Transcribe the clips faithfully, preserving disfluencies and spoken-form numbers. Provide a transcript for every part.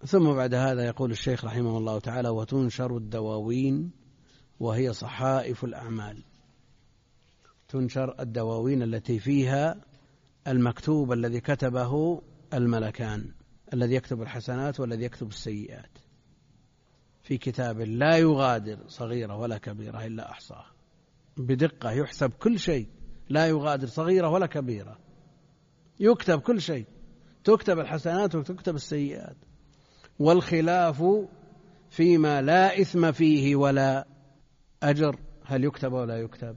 ثم بعد هذا يقول الشيخ رحمه الله تعالى: وتنشر الدواوين وهي صحائف الأعمال. تنشر الدواوين التي فيها المكتوب الذي كتبه الملكان، الذي يكتب الحسنات والذي يكتب السيئات، في كتاب لا يغادر صغيرة ولا كبيرة إلا أحصاها. بدقة يحسب كل شيء، لا يغادر صغيرة ولا كبيرة، يكتب كل شيء، تكتب الحسنات وتكتب السيئات. والخلاف فيما لا إثم فيه ولا أجر، هل يكتب ولا يكتب؟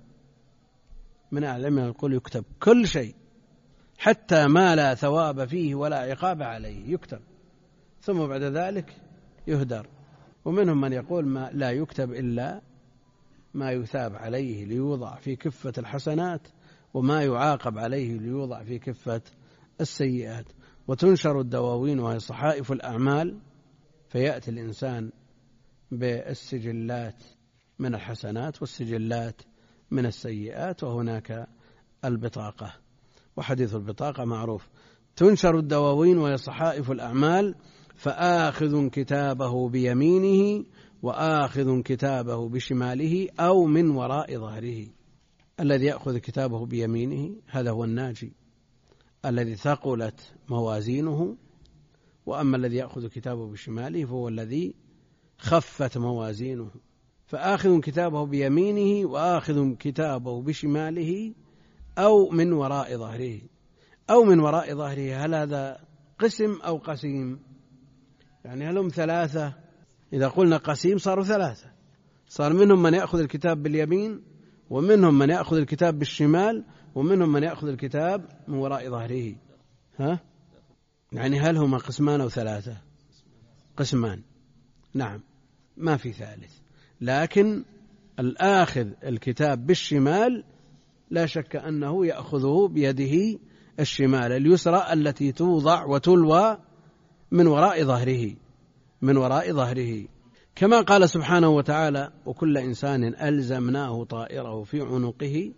من أعلمنا يقول يكتب كل شيء، حتى ما لا ثواب فيه ولا عقاب عليه يكتب، ثم بعد ذلك يهدر. ومنهم من يقول ما لا يكتب إلا ما يثاب عليه ليوضع في كفة الحسنات، وما يعاقب عليه ليوضع في كفة السيئات. وتنشر الدواوين وهي صحائف الأعمال، فيأتي الإنسان بالسجلات من الحسنات والسجلات من السيئات، وهناك البطاقة، وحديث البطاقة معروف. تنشر الدواوين وهي صحائف الأعمال، فآخذ كتابه بيمينه وآخذ كتابه بشماله أو من وراء ظهره. الذي يأخذ كتابه بيمينه هذا هو الناجي الذي ثقلت موازينه، وأما الذي يأخذ كتابه بشماله فهو الذي خفت موازينه. فآخذ كتابه بيمينه وآخذ كتابه بشماله أو من وراء ظهره. أو من وراء ظهره، هل هذا قسم أو قسيم؟ يعني هل هم ثلاثة؟ إذا قلنا قسيم صاروا ثلاثة، صار منهم من يأخذ الكتاب باليمين، ومنهم من يأخذ الكتاب بالشمال، ومنهم من يأخذ الكتاب من وراء ظهره. ها؟ يعني هل هما قسمان أو ثلاثة؟ قسمان، نعم، ما في ثالث. لكن الآخذ الكتاب بالشمال لا شك أنه يأخذه بيده الشمال اليسرى التي توضع وتلوى من وراء ظهره، من وراء ظهره، كما قال سبحانه وتعالى: وكل إنسان ألزمناه طائره في عنقه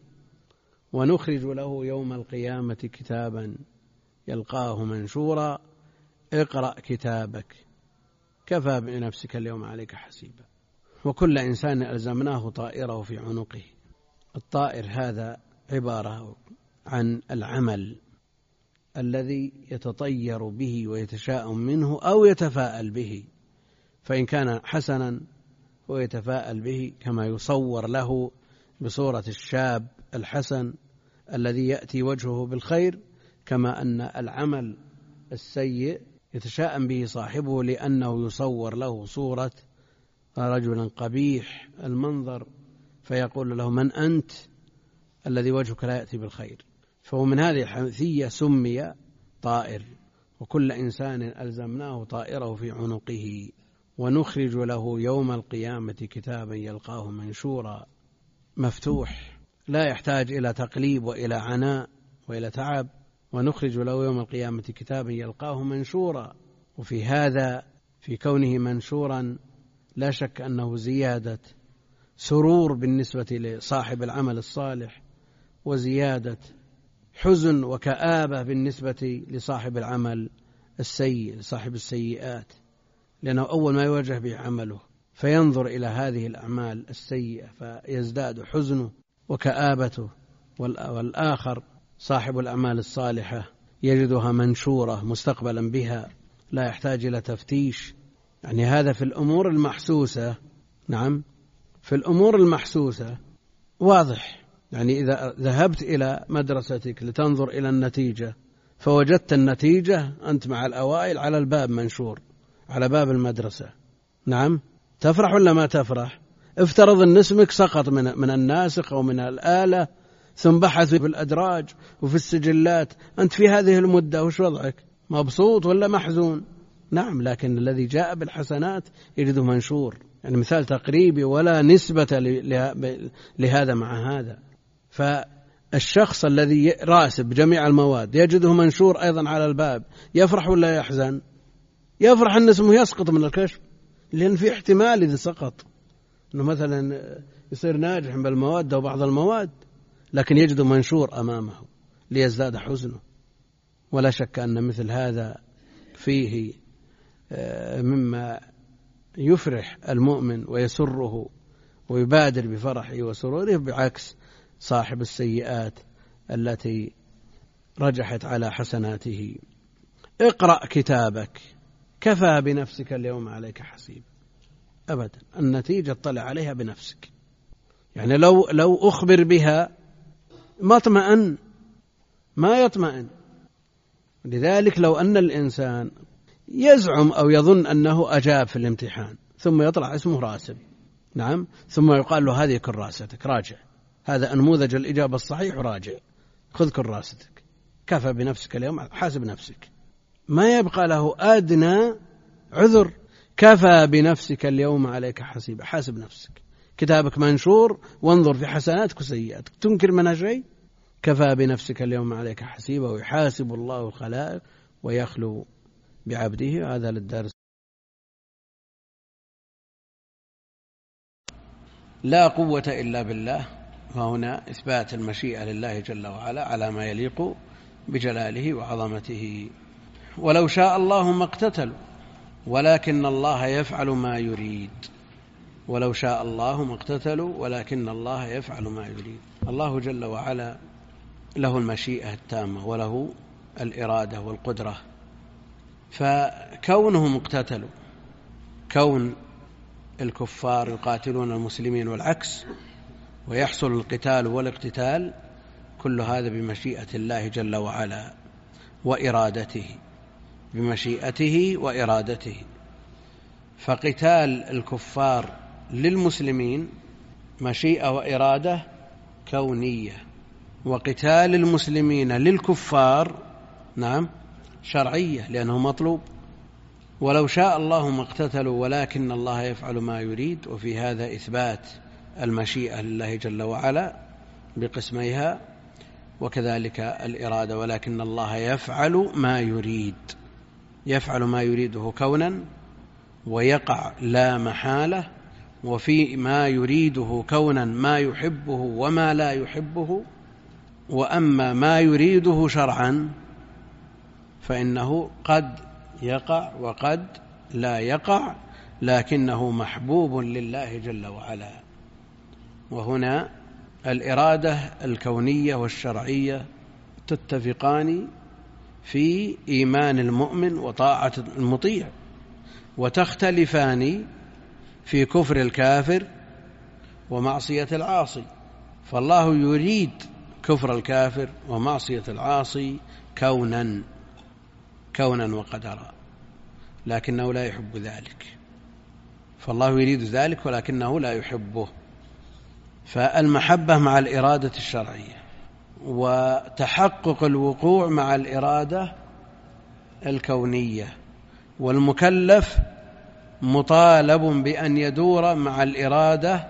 ونخرج له يوم القيامة كتابا يلقاه منشورا اقرأ كتابك كفى بنفسك اليوم عليك حسيبا. وكل إنسان ألزمناه طائره في عنقه. الطائر هذا عبارة عن العمل الذي يتطير به ويتشاءم منه أو يتفاءل به، فإن كان حسنا هو يتفاءل به كما يصور له بصورة الشاب الحسن الذي يأتي وجهه بالخير، كما أن العمل السيء يتشاءم به صاحبه لأنه يصور له صورة رجل قبيح المنظر، فيقول له: من أنت الذي وجهك لا يأتي بالخير؟ فهو من هذه الحيثية سمي طائر. وكل إنسان ألزمناه طائره في عنقه ونخرج له يوم القيامة كتابا يلقاه منشورا، مفتوح لا يحتاج إلى تقليب وإلى عناء وإلى تعب. ونخرج له يوم القيامة كتابا يلقاه منشورا. وفي هذا، في كونه منشورا، لا شك أنه زيادة سرور بالنسبة لصاحب العمل الصالح، وزيادة حزن وكآبة بالنسبة لصاحب العمل السيء، لصاحب السيئات، لأنه أول ما يواجه به عمله فينظر إلى هذه الأعمال السيئة فيزداد حزنه وكآبته. والآخر صاحب الأعمال الصالحة يجدها منشورة مستقبلا بها، لا يحتاج إلى تفتيش. يعني هذا في الأمور المحسوسة. نعم، في الأمور المحسوسة واضح. يعني إذا ذهبت إلى مدرستك لتنظر إلى النتيجة فوجدت النتيجة أنت مع الأوائل على الباب منشور، على باب المدرسة، نعم، تفرح ولا ما تفرح؟ افترض أن اسمك سقط من من الناسخ أو من الآلة، ثم بحثوا في الأدراج وفي السجلات، أنت في هذه المدة وش وضعك؟ مبسوط ولا محزون؟ نعم، لكن الذي جاء بالحسنات يجده منشور. يعني مثال تقريبي ولا نسبة لهذا مع هذا. فالشخص الذي راسب جميع المواد يجده منشور أيضا على الباب، يفرح ولا يحزن؟ يفرح أن اسمه يسقط من الكشف، لأن في احتمال إذا سقط أنه مثلا يصير ناجح بالمواد أو بعض المواد، لكن يجده منشور أمامه ليزداد حزنه. ولا شك أن مثل هذا فيه مما يفرح المؤمن ويسره ويبادر بفرحه وسروره، بعكس صاحب السيئات التي رجحت على حسناته. اقرأ كتابك كفى بنفسك اليوم عليك حسيب. أبدا، النتيجة اطلع عليها بنفسك. يعني لو لو أخبر بها ما اطمئن، ما يطمئن. لذلك لو أن الإنسان يزعم أو يظن أنه أجاب في الامتحان ثم يطلع اسمه راسب، نعم، ثم يقال له هذه كراستك راجع، هذا نموذج الإجابة الصحيح راجع، خذ كراستك، كفى بنفسك اليوم، حاسب نفسك، ما يبقى له أدنى عذر. كفى بنفسك اليوم عليك حسيبا، حاسب نفسك، كتابك منشور وانظر في حسناتك وسيئاتك، تنكر منها شيء؟ كفى بنفسك اليوم عليك حسيبا، ويحاسب الله الخلائق ويخلو بعبده. هذا للدرس. لا قوة إلا بالله، فهنا إثبات المشيئة لله جل وعلا على ما يليق بجلاله وعظمته. ولو شاء الله ما اقتتلوا ولكن الله يفعل ما يريد. ولو شاء الله ما اقتتلوا ولكن الله يفعل ما يريد. الله جل وعلا له المشيئة التامة وله الإرادة والقدرة، فكونهم اقتتلوا، كون الكفار يقاتلون المسلمين والعكس ويحصل القتال والاقتتال، كل هذا بمشيئة الله جل وعلا وإرادته، بمشيئته وإرادته. فقتال الكفار للمسلمين مشيئة وإرادة كونية، وقتال المسلمين للكفار نعم شرعية، لأنه مطلوب. ولو شاء الله ما اقتتلوا ولكن الله يفعل ما يريد. وفي هذا إثبات المشيئة لله جل وعلا بقسميها، وكذلك الإرادة، ولكن الله يفعل ما يريد. يفعل ما يريده كونا، ويقع لا محالة. وفي ما يريده كونا ما يحبه وما لا يحبه. وأما ما يريده شرعا فإنه قد يقع وقد لا يقع، لكنه محبوب لله جل وعلا. وهنا الإرادة الكونية والشرعية تتفقان في إيمان المؤمن وطاعة المطيع، وتختلفان في كفر الكافر ومعصية العاصي. فالله يريد كفر الكافر ومعصية العاصي كونا كونا وقدرا، لكنه لا يحب ذلك. فالله يريد ذلك ولكنه لا يحبه. فالمحبة مع الإرادة الشرعية، وتحقق الوقوع مع الإرادة الكونية. والمكلف مطالب بأن يدور مع الإرادة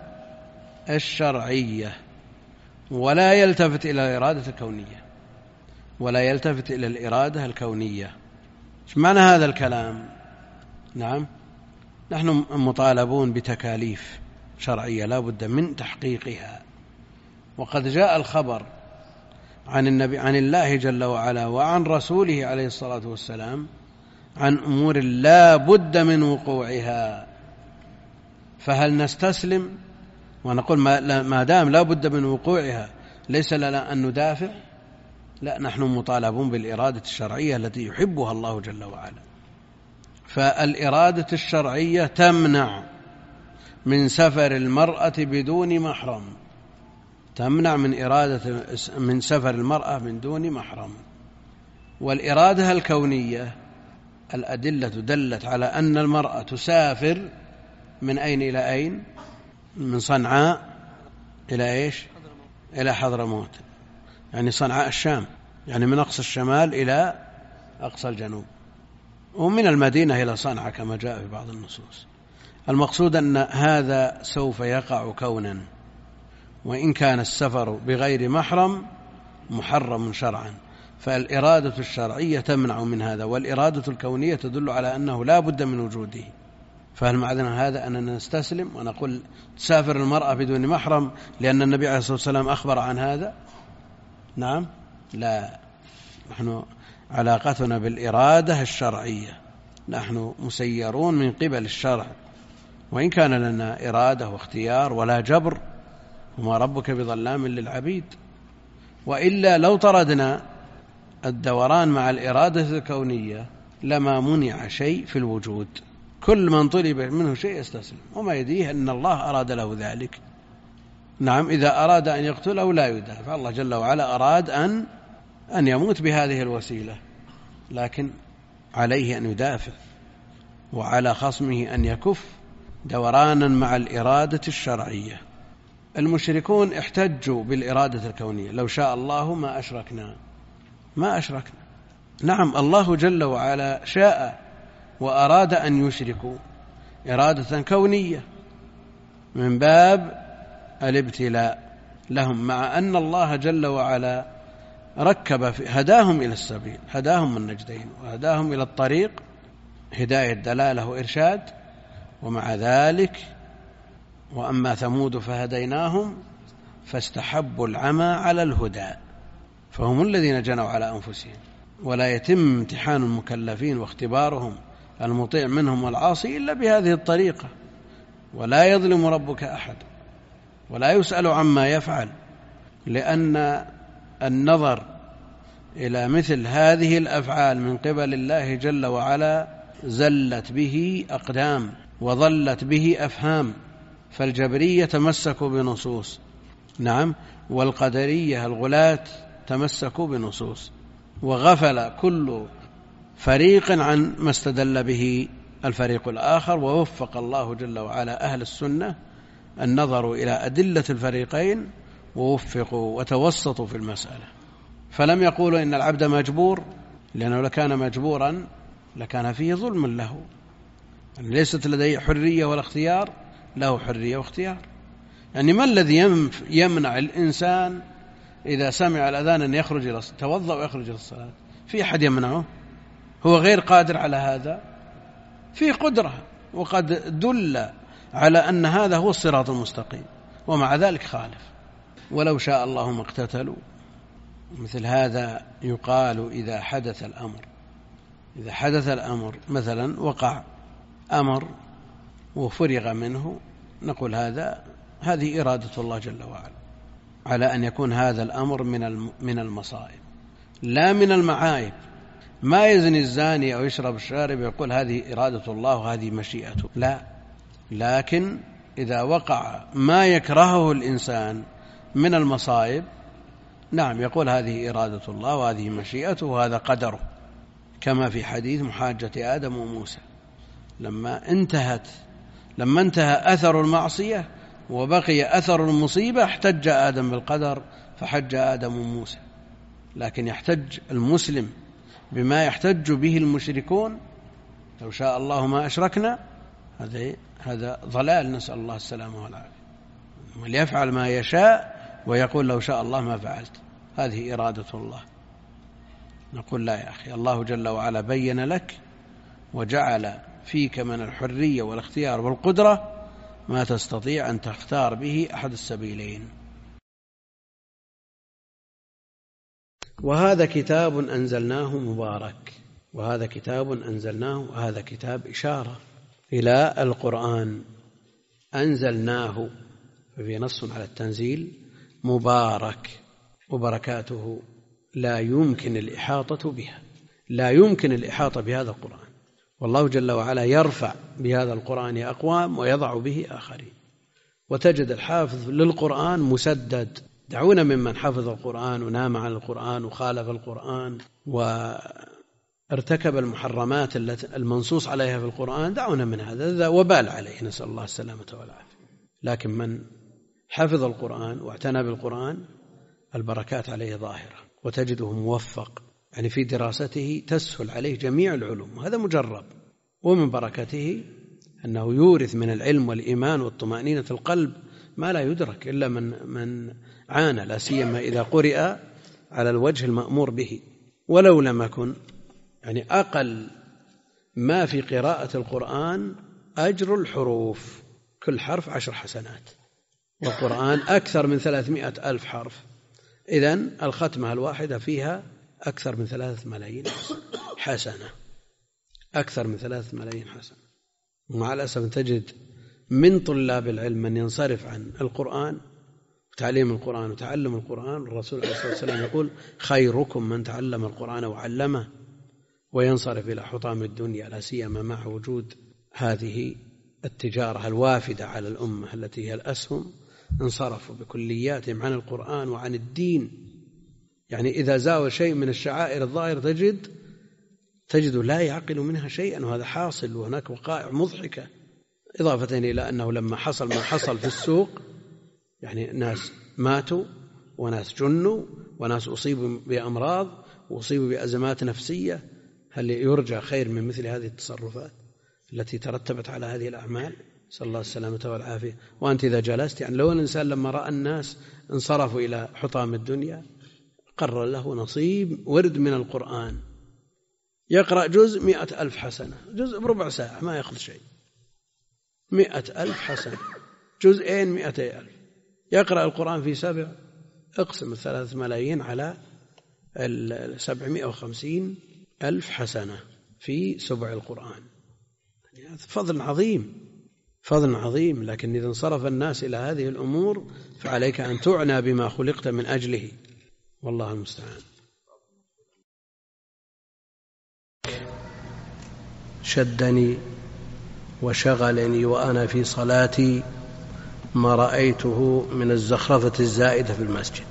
الشرعية، ولا يلتفت إلى الإرادة الكونية، ولا يلتفت إلى الإرادة الكونية. إيش معنى هذا الكلام؟ نعم، نحن مطالبون بتكاليف شرعية لا بد من تحقيقها. وقد جاء الخبر عن النبي عن الله جل وعلا وعن رسوله عليه الصلاة والسلام عن أمور لا بد من وقوعها. فهل نستسلم ونقول ما دام لا بد من وقوعها ليس لنا أن ندافع؟ لا، نحن مطالبون بالإرادة الشرعية التي يحبها الله جل وعلا. فالإرادة الشرعية تمنع من سفر المرأة بدون محرم، تمنع من إرادة من سفر المرأة من دون محرم. والإرادة الكونية الأدلة دلت على أن المرأة تسافر من أين إلى أين؟ من صنعاء إلى إيش؟ إلى حضرموت، يعني صنعاء الشام، يعني من أقصى الشمال إلى أقصى الجنوب، ومن المدينة إلى صنعاء كما جاء في بعض النصوص. المقصود أن هذا سوف يقع كونا، وإن كان السفر بغير محرم محرم شرعا. فالإرادة الشرعية تمنع من هذا، والإرادة الكونية تدل على أنه لا بد من وجوده. فهل معنى هذا أننا نستسلم ونقول تسافر المرأة بدون محرم لأن النبي عليه الصلاة والسلام أخبر عن هذا؟ نعم، لا، نحن علاقتنا بالإرادة الشرعية نحن مسيرون من قبل الشرع، وإن كان لنا إرادة واختيار ولا جبر، وما ربك بظلام للعبيد. وإلا لو طردنا الدوران مع الإرادة الكونية لما منع شيء في الوجود، كل من طلب منه شيء يستسلم، وما يدريه أن الله أراد له ذلك. نعم، إذا أراد أن يقتله لا يدافع، الله جل وعلا أراد أن أن يموت بهذه الوسيلة، لكن عليه أن يدافع، وعلى خصمه أن يكف دورانا مع الإرادة الشرعية. المشركون احتجوا بالإرادة الكونية، لو شاء الله ما أشركنا ما أشركنا. نعم، الله جل وعلا شاء وأراد أن يشركوا إرادة كونية من باب الابتلاء لهم، مع أن الله جل وعلا ركب في هداهم إلى السبيل، هداهم من نجدين، وهداهم إلى الطريق هداية دلالة وإرشاد. ومع ذلك وأما ثمود فهديناهم فاستحبوا العمى على الهدى فهم الذين جنوا على أنفسهم. ولا يتم امتحان المكلفين واختبارهم المطيع منهم والعاصي إلا بهذه الطريقة. ولا يظلم ربك أحد ولا يسأل عما يفعل، لأن النظر إلى مثل هذه الأفعال من قبل الله جل وعلا زلت به أقدام وظلت به أفهام. فالجبرية تمسكوا بنصوص، نعم، والقدرية الغلاة تمسكوا بنصوص، وغفل كل فريق عن ما استدل به الفريق الآخر. ووفق الله جل وعلا أهل السنة النظر إلى أدلة الفريقين ووفقوا وتوسطوا في المسألة، فلم يقولوا إن العبد مجبور، لأنه لكان مجبورا لكان فيه ظلم له. ليست لديه حرية ولا اختيار، له حرية واختيار. يعني ما الذي يمنع الإنسان إذا سمع الأذان أن يخرج إلى الصلاة، توضأ ويخرج إلى الصلاة؟ في أحد يمنعه؟ هو غير قادر على هذا؟ في قدرة، وقد دل على أن هذا هو الصراط المستقيم، ومع ذلك خالف. ولو شاء الله ما اقتتلوا. مثل هذا يقال إذا حدث الأمر إذا حدث الأمر مثلا وقع أمر وفرغ منه، نقول هذا هذه إرادة الله جل وعلا، على أن يكون هذا الأمر من من المصائب لا من المعايب. ما يزني الزاني أو يشرب الشارب يقول هذه إرادة الله وهذه مشيئته، لا. لكن إذا وقع ما يكرهه الإنسان من المصائب، نعم، يقول هذه إرادة الله وهذه مشيئته وهذا قدره، كما في حديث محاجة آدم وموسى لما انتهت لما انتهى أثر المعصية وبقي أثر المصيبة احتج آدم بالقدر فحج آدم وموسى. لكن يحتج المسلم بما يحتج به المشركون، لو شاء الله ما أشركنا، هذا هذا ضلال، نسأل الله السلامة والعافية. وليفعل ما يشاء ويقول لو شاء الله ما فعلت، هذه إرادة الله. نقول لا يا أخي، الله جل وعلا بين لك وجعل فيك من الحرية والاختيار والقدرة ما تستطيع أن تختار به أحد السبيلين. وهذا كتاب أنزلناه مبارك، وهذا كتاب أنزلناه، وهذا كتاب إشارة إلى القرآن. أنزلناه ففي نص على التنزيل، مبارك، وبركاته لا يمكن الإحاطة بها، لا يمكن الإحاطة بهذا القرآن. والله جل وعلا يرفع بهذا القرآن أقوام ويضع به آخرين. وتجد الحافظ للقرآن مسدد. دعونا ممن حفظ القرآن ونام عن القرآن وخالف القرآن وارتكب المحرمات التي المنصوص عليها في القرآن، دعونا من هذا، هذا وبال عليه، نسأل الله السلامة والعافية. لكن من حفظ القرآن واعتنى بالقرآن البركات عليه ظاهرة، وتجده موفق، يعني في دراسته تسهل عليه جميع العلوم، وهذا مجرب. ومن بركته أنه يورث من العلم والإيمان والطمأنينة القلب ما لا يدرك إلا من من عانى، لا سيما إذا قرئ على الوجه المأمور به. ولو لم يكن، يعني أقل ما في قراءة القرآن أجر الحروف، كل حرف عشر حسنات، والقرآن أكثر من ثلاثمائة ألف حرف، إذن الختمة الواحدة فيها أكثر من ثلاثة ملايين حسنة. أكثر من ثلاثة ملايين حسنة. ومع الأسف تجد من طلاب العلم من ينصرف عن القرآن وتعليم القرآن وتعلم القرآن. الرسول عليه الصلاة والسلام يقول خيركم من تعلم القرآن وعلمه، وينصرف إلى حطام الدنيا، لا سيما مع وجود هذه التجارة الوافدة على الأمة التي هي الأسهم. انصرفوا بكلياتهم عن القرآن وعن الدين. يعني إذا زاول شيء من الشعائر الظاهرة تجد تجد لا يعقل منها شيئا، وهذا حاصل، وهناك وقائع مضحكة. إضافة إلى أنه لما حصل ما حصل في السوق، يعني ناس ماتوا وناس جنوا وناس أصيبوا بأمراض وأصيبوا بأزمات نفسية، هل يرجى خير من مثل هذه التصرفات التي ترتبت على هذه الأعمال؟ نسأل الله السلامة والعافية. وأنت إذا جلست، يعني لو الإنسان لما رأى الناس انصرفوا إلى حطام الدنيا قرر له نصيب ورد من القرآن، يقرأ جزء مئة ألف حسنة، جزء بربع ساعة ما يأخذ شيء، مئة ألف حسنة، جزئين مئتي ألف، يقرأ القرآن في سبع، اقسم الثلاث ملايين على السبعمائة وخمسين ألف حسنة في سبع القرآن. يعني فضل عظيم، فضل عظيم. لكن إذا انصرف الناس إلى هذه الأمور فعليك أن تعنى بما خلقت من أجله، والله المستعان. شدني وشغلني وأنا في صلاتي ما رأيته من الزخرفة الزائدة في المسجد،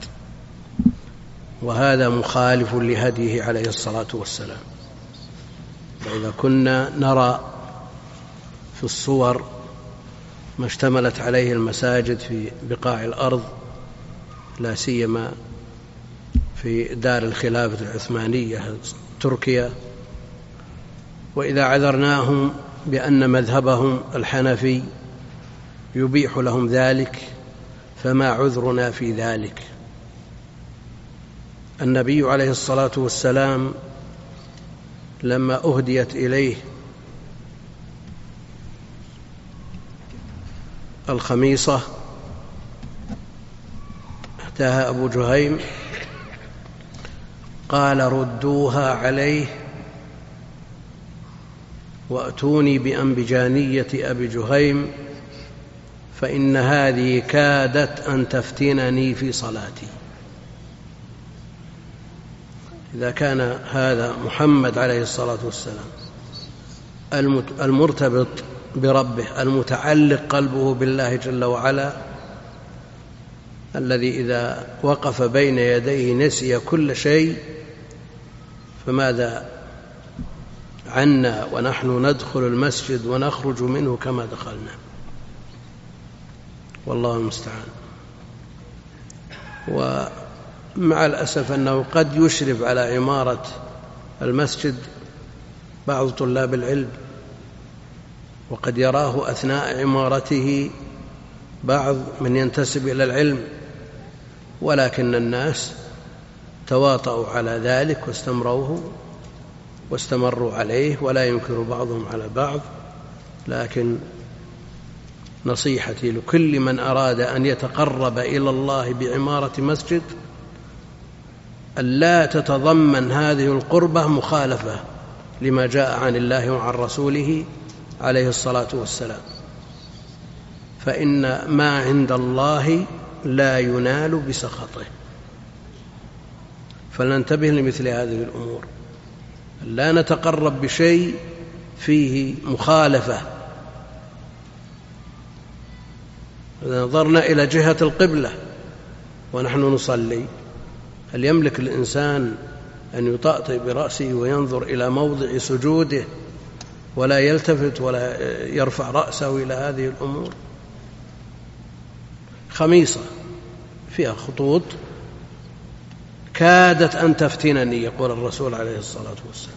وهذا مخالف لهديه عليه الصلاة والسلام. فإذا كنا نرى في الصور ما اشتملت عليه المساجد في بقاع الأرض، لا سيما في دار الخلافة العثمانية تركيا، وإذا عذرناهم بأن مذهبهم الحنفي يبيح لهم ذلك فما عذرنا في ذلك؟ النبي عليه الصلاة والسلام لما أهديت إليه الخميصة أتاها أبو جهيم قال ردوها عليه وأتوني بأنبجانية أبي جهيم فإن هذه كادت أن تفتنني في صلاتي. إذا كان هذا محمد عليه الصلاة والسلام المرتبط بربه المتعلق قلبه بالله جل وعلا، الذي إذا وقف بين يديه نسي كل شيء، فماذا عنا ونحن ندخل المسجد ونخرج منه كما دخلنا؟ والله المستعان. ومع الأسف أنه قد يشرف على عمارة المسجد بعض طلاب العلم، وقد يراه أثناء عمارته بعض من ينتسب إلى العلم، ولكن الناس تواطؤوا على ذلك واستمروه واستمروا عليه، ولا ينكر بعضهم على بعض. لكن نصيحتي لكل من أراد أن يتقرب إلى الله بعمارة مسجد ألا تتضمن هذه القربة مخالفة لما جاء عن الله وعن رسوله عليه الصلاة والسلام، فإن ما عند الله لا ينال بسخطه. فلننتبه لمثل هذه الأمور، لا نتقرب بشيء فيه مخالفة. إذا نظرنا إلى جهة القبلة ونحن نصلي، هل يملك الإنسان أن يطأطئ برأسه وينظر إلى موضع سجوده ولا يلتفت ولا يرفع رأسه إلى هذه الأمور؟ خميصة فيها خطوط كادت أن تفتنني، يقول الرسول عليه الصلاة والسلام.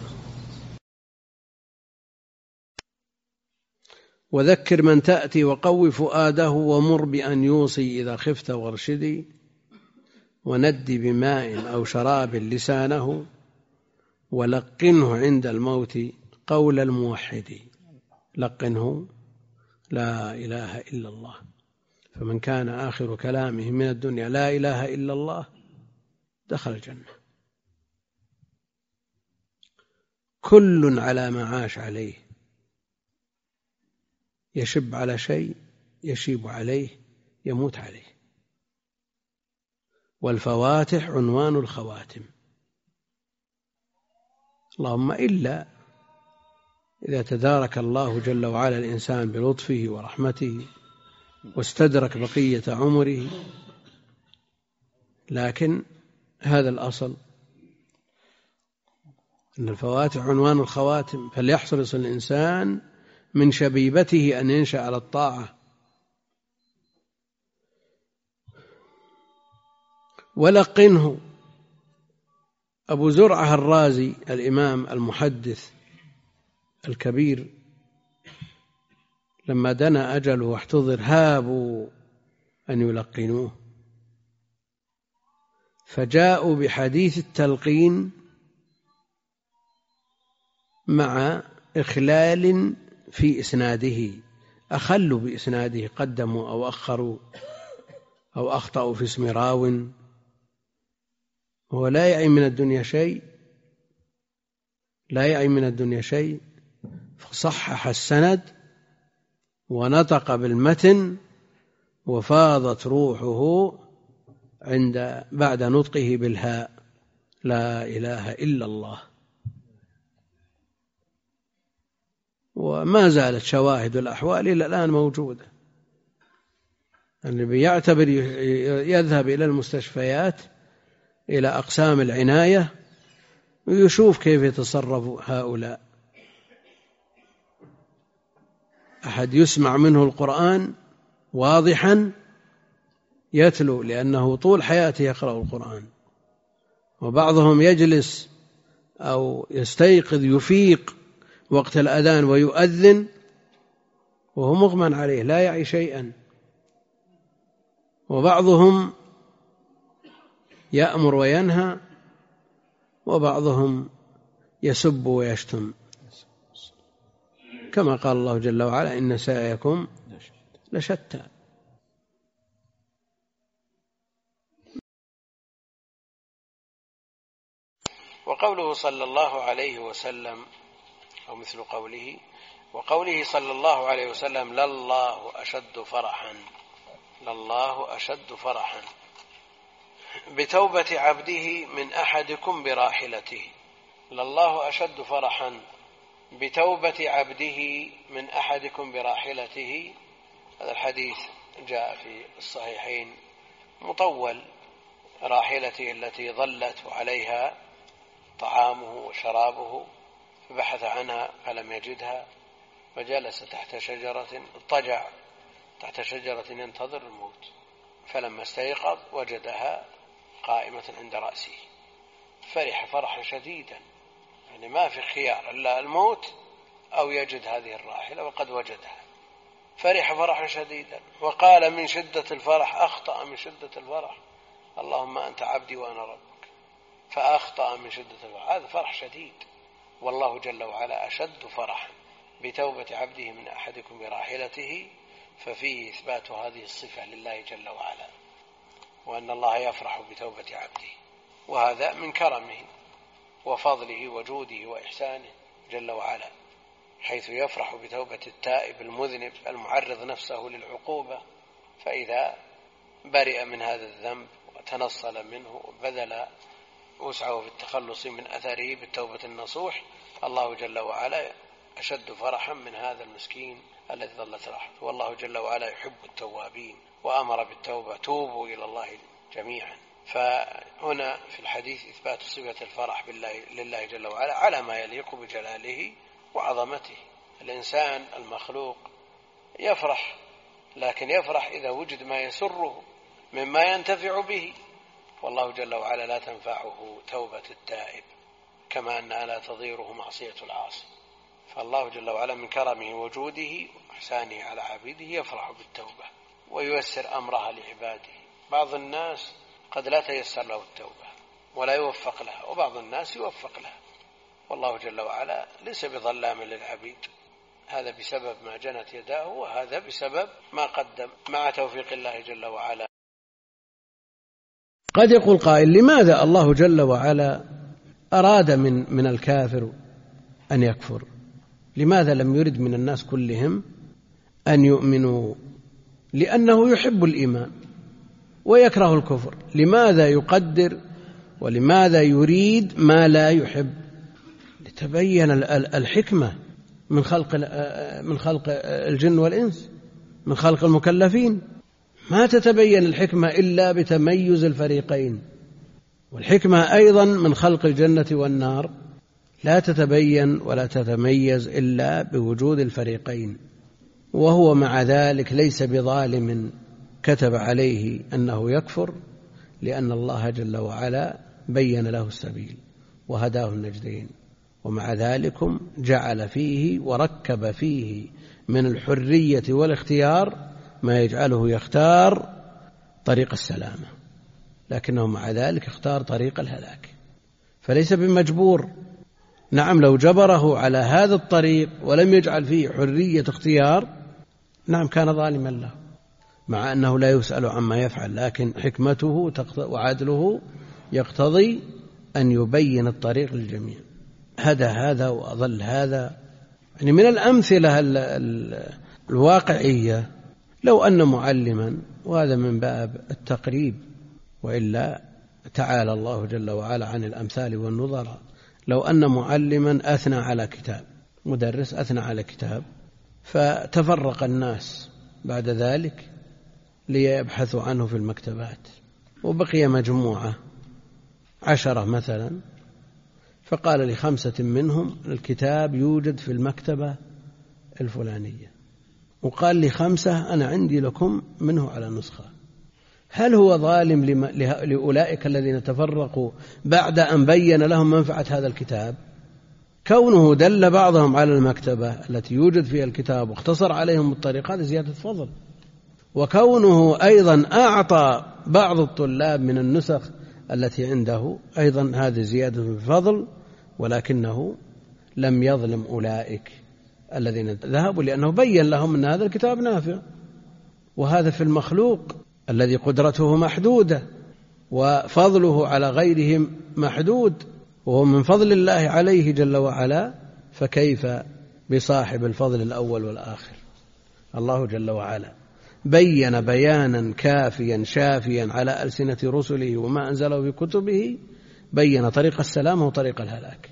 وذكر من تأتي وقو فؤاده ومر بأن يوصي إذا خفت وارشدي، وند بماء أو شراب لسانه ولقنه عند الموت قول الموحد. لقنه لا إله إلا الله، فمن كان آخر كلامه من الدنيا لا إله إلا الله دخل الجنة. كل على ما عاش عليه، يشب على شيء يشيب عليه يموت عليه. والفواتح عنوان الخواتم، اللهم إلا إذا تدارك الله جل وعلا الإنسان بلطفه ورحمته واستدرك بقية عمره، لكن هذا الأصل أن الفواتح عنوان الخواتم. فليحرص الإنسان من شبيبته أن ينشأ على الطاعة. ولقنه أبو زرعة الرازي الإمام المحدث الكبير لما دنا أجله واحتضر هابوا أن يلقنوه، فجاءوا بحديث التلقين مع إخلال في إسناده، أخلوا بإسناده، قدموا أو أخروا أو أخطأوا في اسم راو، هو لا يعي من الدنيا شيء، لا يعي من الدنيا شيء، فصحح السند ونطق بالمتن وفاضت روحه عند بعد نطقه بالهاء لا إله إلا الله. وما زالت شواهد الأحوال إلى الآن موجودة. اللي بيعتبر يذهب إلى المستشفيات إلى أقسام العناية ويشوف كيف يتصرف هؤلاء. أحد يسمع منه القرآن واضحا يتلو لأنه طول حياته يقرأ القرآن، وبعضهم يجلس أو يستيقظ يفيق وقت الأذان ويؤذن وهو مغمى عليه لا يعي شيئا، وبعضهم يأمر وينهى، وبعضهم يسب ويشتم، كما قال الله جل وعلا إن سعيكم لشتى. وقوله صلى الله عليه وسلم أو مثل قوله وقوله صلى الله عليه وسلم لله أشد فرحا لله أشد فرحا بتوبة عبده من أحدكم براحلته لله أشد فرحا بتوبة عبده من أحدكم براحلته. هذا الحديث جاء في الصحيحين مطول، راحلته التي ظلت وعليها طعامه وشرابه فبحث عنها فلم يجدها فجلس تحت شجرة اضطجع تحت شجرة ينتظر الموت، فلما استيقظ وجدها قائمة عند رأسه، فرح فرحا شديدا، يعني ما في خيار إلا الموت أو يجد هذه الراحلة وقد وجدها، فرح فرحا شديدا وقال من شدة الفرح أخطأ من شدة الفرح اللهم أنت عبدي وأنا ربك، فأخطأ من شدة الفرح. هذا فرح شديد، والله جل وعلا أشد فرحا بتوبة عبده من أحدكم براحلته، ففيه إثبات هذه الصفة لله جل وعلا، وأن الله يفرح بتوبة عبده، وهذا من كرمه وفضله وجوده وإحسانه جل وعلا، حيث يفرح بتوبة التائب المذنب المعرض نفسه للعقوبة، فإذا برئ من هذا الذنب وتنصل منه وبذل وسعه في التخلص من أثره بالتوبة النصوح، الله جل وعلا أشد فرحا من هذا المسكين الذي ظلت راحته. والله جل وعلا يحب التوابين وأمر بالتوبة توبوا إلى الله جميعا. فهنا في الحديث إثبات صفة الفرح بالله لله جل وعلا على ما يليق بجلاله وعظمته. الإنسان المخلوق يفرح، لكن يفرح إذا وجد ما يسره مما ينتفع به، والله جل وعلا لا تنفعه توبة التائب كما أنها لا تضيره معصية العاصي. فالله جل وعلا من كرمه وجوده وإحسانه على عبيده يفرح بالتوبة وييسر أمرها لعباده. بعض الناس قد لا تيسر له التوبة ولا يوفق لها، وبعض الناس يوفق لها، والله جل وعلا ليس بظلام للعبيد، هذا بسبب ما جنت يداه وهذا بسبب ما قدم مع توفيق الله جل وعلا. قد يقول قائل لماذا الله جل وعلا أراد من من الكافر أن يكفر. لماذا لم يرد من الناس كلهم أن يؤمنوا؟ لأنه يحب الإيمان ويكره الكفر. لماذا يقدر ولماذا يريد ما لا يحب؟ لتبين الحكمة من خلق من خلق الجن والإنس، من خلق المكلفين. ما تتبين الحكمة إلا بتميز الفريقين، والحكمة أيضا من خلق الجنة والنار لا تتبين ولا تتميز إلا بوجود الفريقين. وهو مع ذلك ليس بظالم كتب عليه أنه يكفر، لأن الله جل وعلا بين له السبيل وهداه النجدين، ومع ذلك جعل فيه وركب فيه من الحرية والاختيار ما يجعله يختار طريق السلامة، لكنه مع ذلك اختار طريق الهلاك، فليس بمجبور. نعم لو جبره على هذا الطريق ولم يجعل فيه حرية اختيار نعم كان ظالما له، مع أنه لا يسأل عما يفعل، لكن حكمته وعدله يقتضي أن يبين الطريق للجميع. هدى هذا وأضل هذا. يعني من الأمثلة الواقعية لو أن معلما، وهذا من باب التقريب وإلا تعالى الله جل وعلا عن الأمثال والنظراء، لو أن معلما أثنى على كتاب، مدرس أثنى على كتاب، فتفرق الناس بعد ذلك ليبحثوا عنه في المكتبات، وبقي مجموعة عشرة مثلا، فقال لخمسة منهم الكتاب يوجد في المكتبة الفلانية، وقال لخمسة أنا عندي لكم منه على نسخة. هل هو ظالم لأولئك الذين تفرقوا بعد أن بين لهم منفعة هذا الكتاب؟ كونه دل بعضهم على المكتبة التي يوجد فيها الكتاب واختصر عليهم الطريق هذا زيادة فضل، وكونه أيضا أعطى بعض الطلاب من النسخ التي عنده أيضا هذه زيادة فضل، ولكنه لم يظلم أولئك الذين ذهبوا، لأنه بين لهم أن هذا الكتاب نافع. وهذا في المخلوق الذي قدرته محدودة وفضله على غيرهم محدود، وهو من فضل الله عليه جل وعلا، فكيف بصاحب الفضل الأول والآخر؟ الله جل وعلا بين بيانا كافيا شافيا على ألسنة رسله وما أنزله في كتبه، بين طريق السلامة وطريق الهلاك،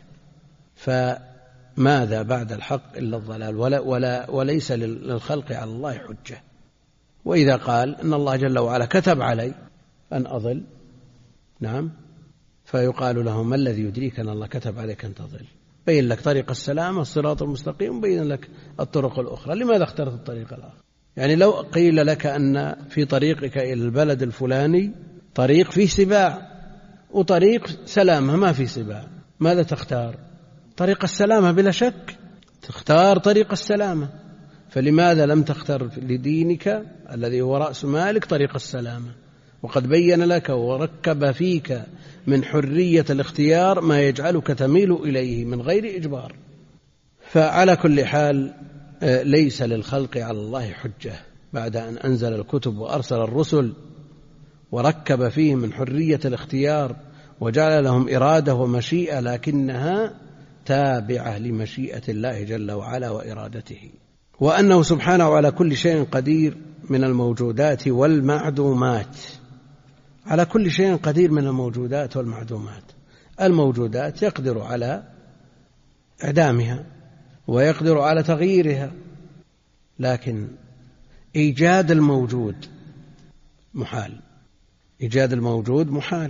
فماذا بعد الحق إلا الضلال؟ ولا ولا وليس للخلق على الله حجة. وإذا قال إن الله جل وعلا كتب علي أن أضل، نعم، فيقال له ما الذي يدريك أن الله كتب عليك أن تضل؟ بين لك طريق السلامة الصراط المستقيم، بين لك الطرق الأخرى، لماذا اخترت الطريق الآخر؟ يعني لو قيل لك أن في طريقك إلى البلد الفلاني طريق فيه سباع وطريق سلامة ما فيه سباع، ماذا تختار؟ طريق السلامة بلا شك، تختار طريق السلامة. فلماذا لم تختار لدينك الذي هو رأس مالك طريق السلامة، وقد بين لك وركب فيك من حرية الاختيار ما يجعلك تميل إليه من غير إجبار؟ فعلى كل حال ليس للخلق على الله حجة بعد أن أنزل الكتب وأرسل الرسل وركب فيهم من حرية الاختيار وجعل لهم إرادة ومشيئة، لكنها تابعة لمشيئة الله جل وعلا وإرادته، وأنه سبحانه على كل شيء قدير من الموجودات والمعدومات، على كل شيء قدير من الموجودات والمعدومات. الموجودات يقدر على إعدامها ويقدر على تغييرها، لكن إيجاد الموجود محال، إيجاد الموجود محال.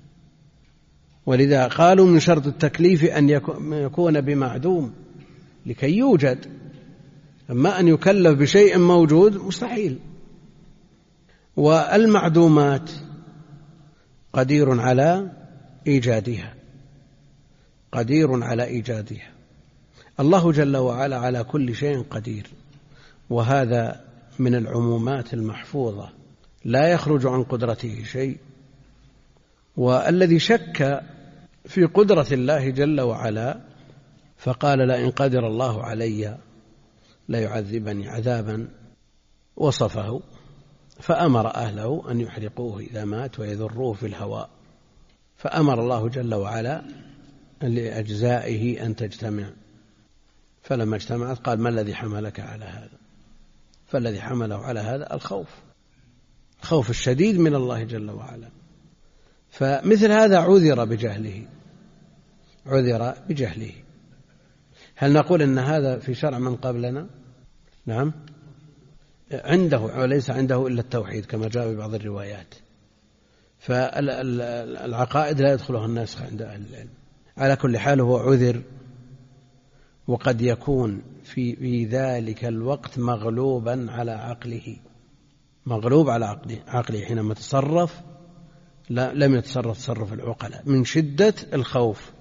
ولذا قالوا من شرط التكليف أن يكون بمعدوم لكي يوجد، أما أن يكلف بشيء موجود مستحيل. والمعدومات قدير على إيجادها، قدير على إيجادها. الله جل وعلا على كل شيء قدير، وهذا من العمومات المحفوظة لا يخرج عن قدرته شيء. والذي شك في قدرة الله جل وعلا فقال لئن قدر الله علي لا يعذبني عذابا وصفه، فأمر أهله أن يحرقوه إذا مات ويذروه في الهواء، فأمر الله جل وعلا لأجزائه أن تجتمع فلما اجتمعت قال ما الذي حملك على هذا؟ فالذي حمله على هذا الخوف، الخوف الشديد من الله جل وعلا. فمثل هذا عذر بجهله، عذر بجهله. هل نقول أن هذا في شرع من قبلنا؟ نعم، عنده وليس عنده إلا التوحيد كما جاء ببعض الروايات. فالعقائد لا يدخلها الناسخ عند أهل العلم. على كل حال هو عذر، وقد يكون في, في ذلك الوقت مغلوبا على عقله، مغلوب على عقله, عقله حينما تصرف لا لم يتصرف تصرف العقلاء من شدة الخوف.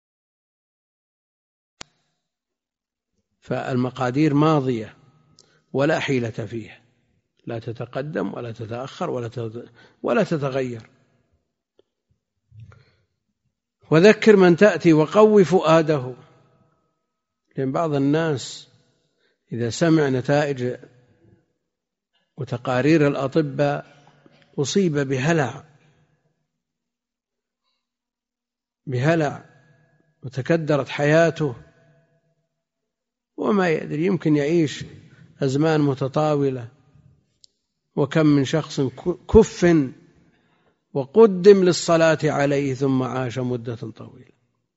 فالمقادير ماضية ولا حيلة فيها، لا تتقدم ولا تتأخر ولا تتغير. وذكر من تأتي وقوي فؤاده، لأن بعض الناس إذا سمع نتائج وتقارير الأطباء أصيب بهلع بهلع وتكدرت حياته وما يدري، يمكن يعيش أزمان متطاولة. وكم من شخص كف وقدم للصلاة عليه ثم عاش مدة طويلة.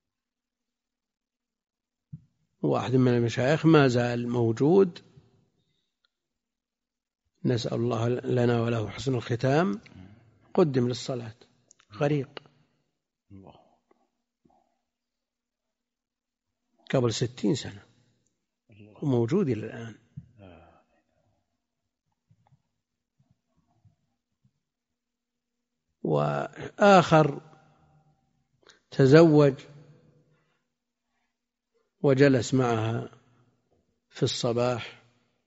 واحد من المشايخ ما زال موجود، نسأل الله لنا وله حسن الختام، قدم للصلاة غريق قبل ستين سنة وموجود إلى الآن. وآخر تزوج وجلس معها في الصباح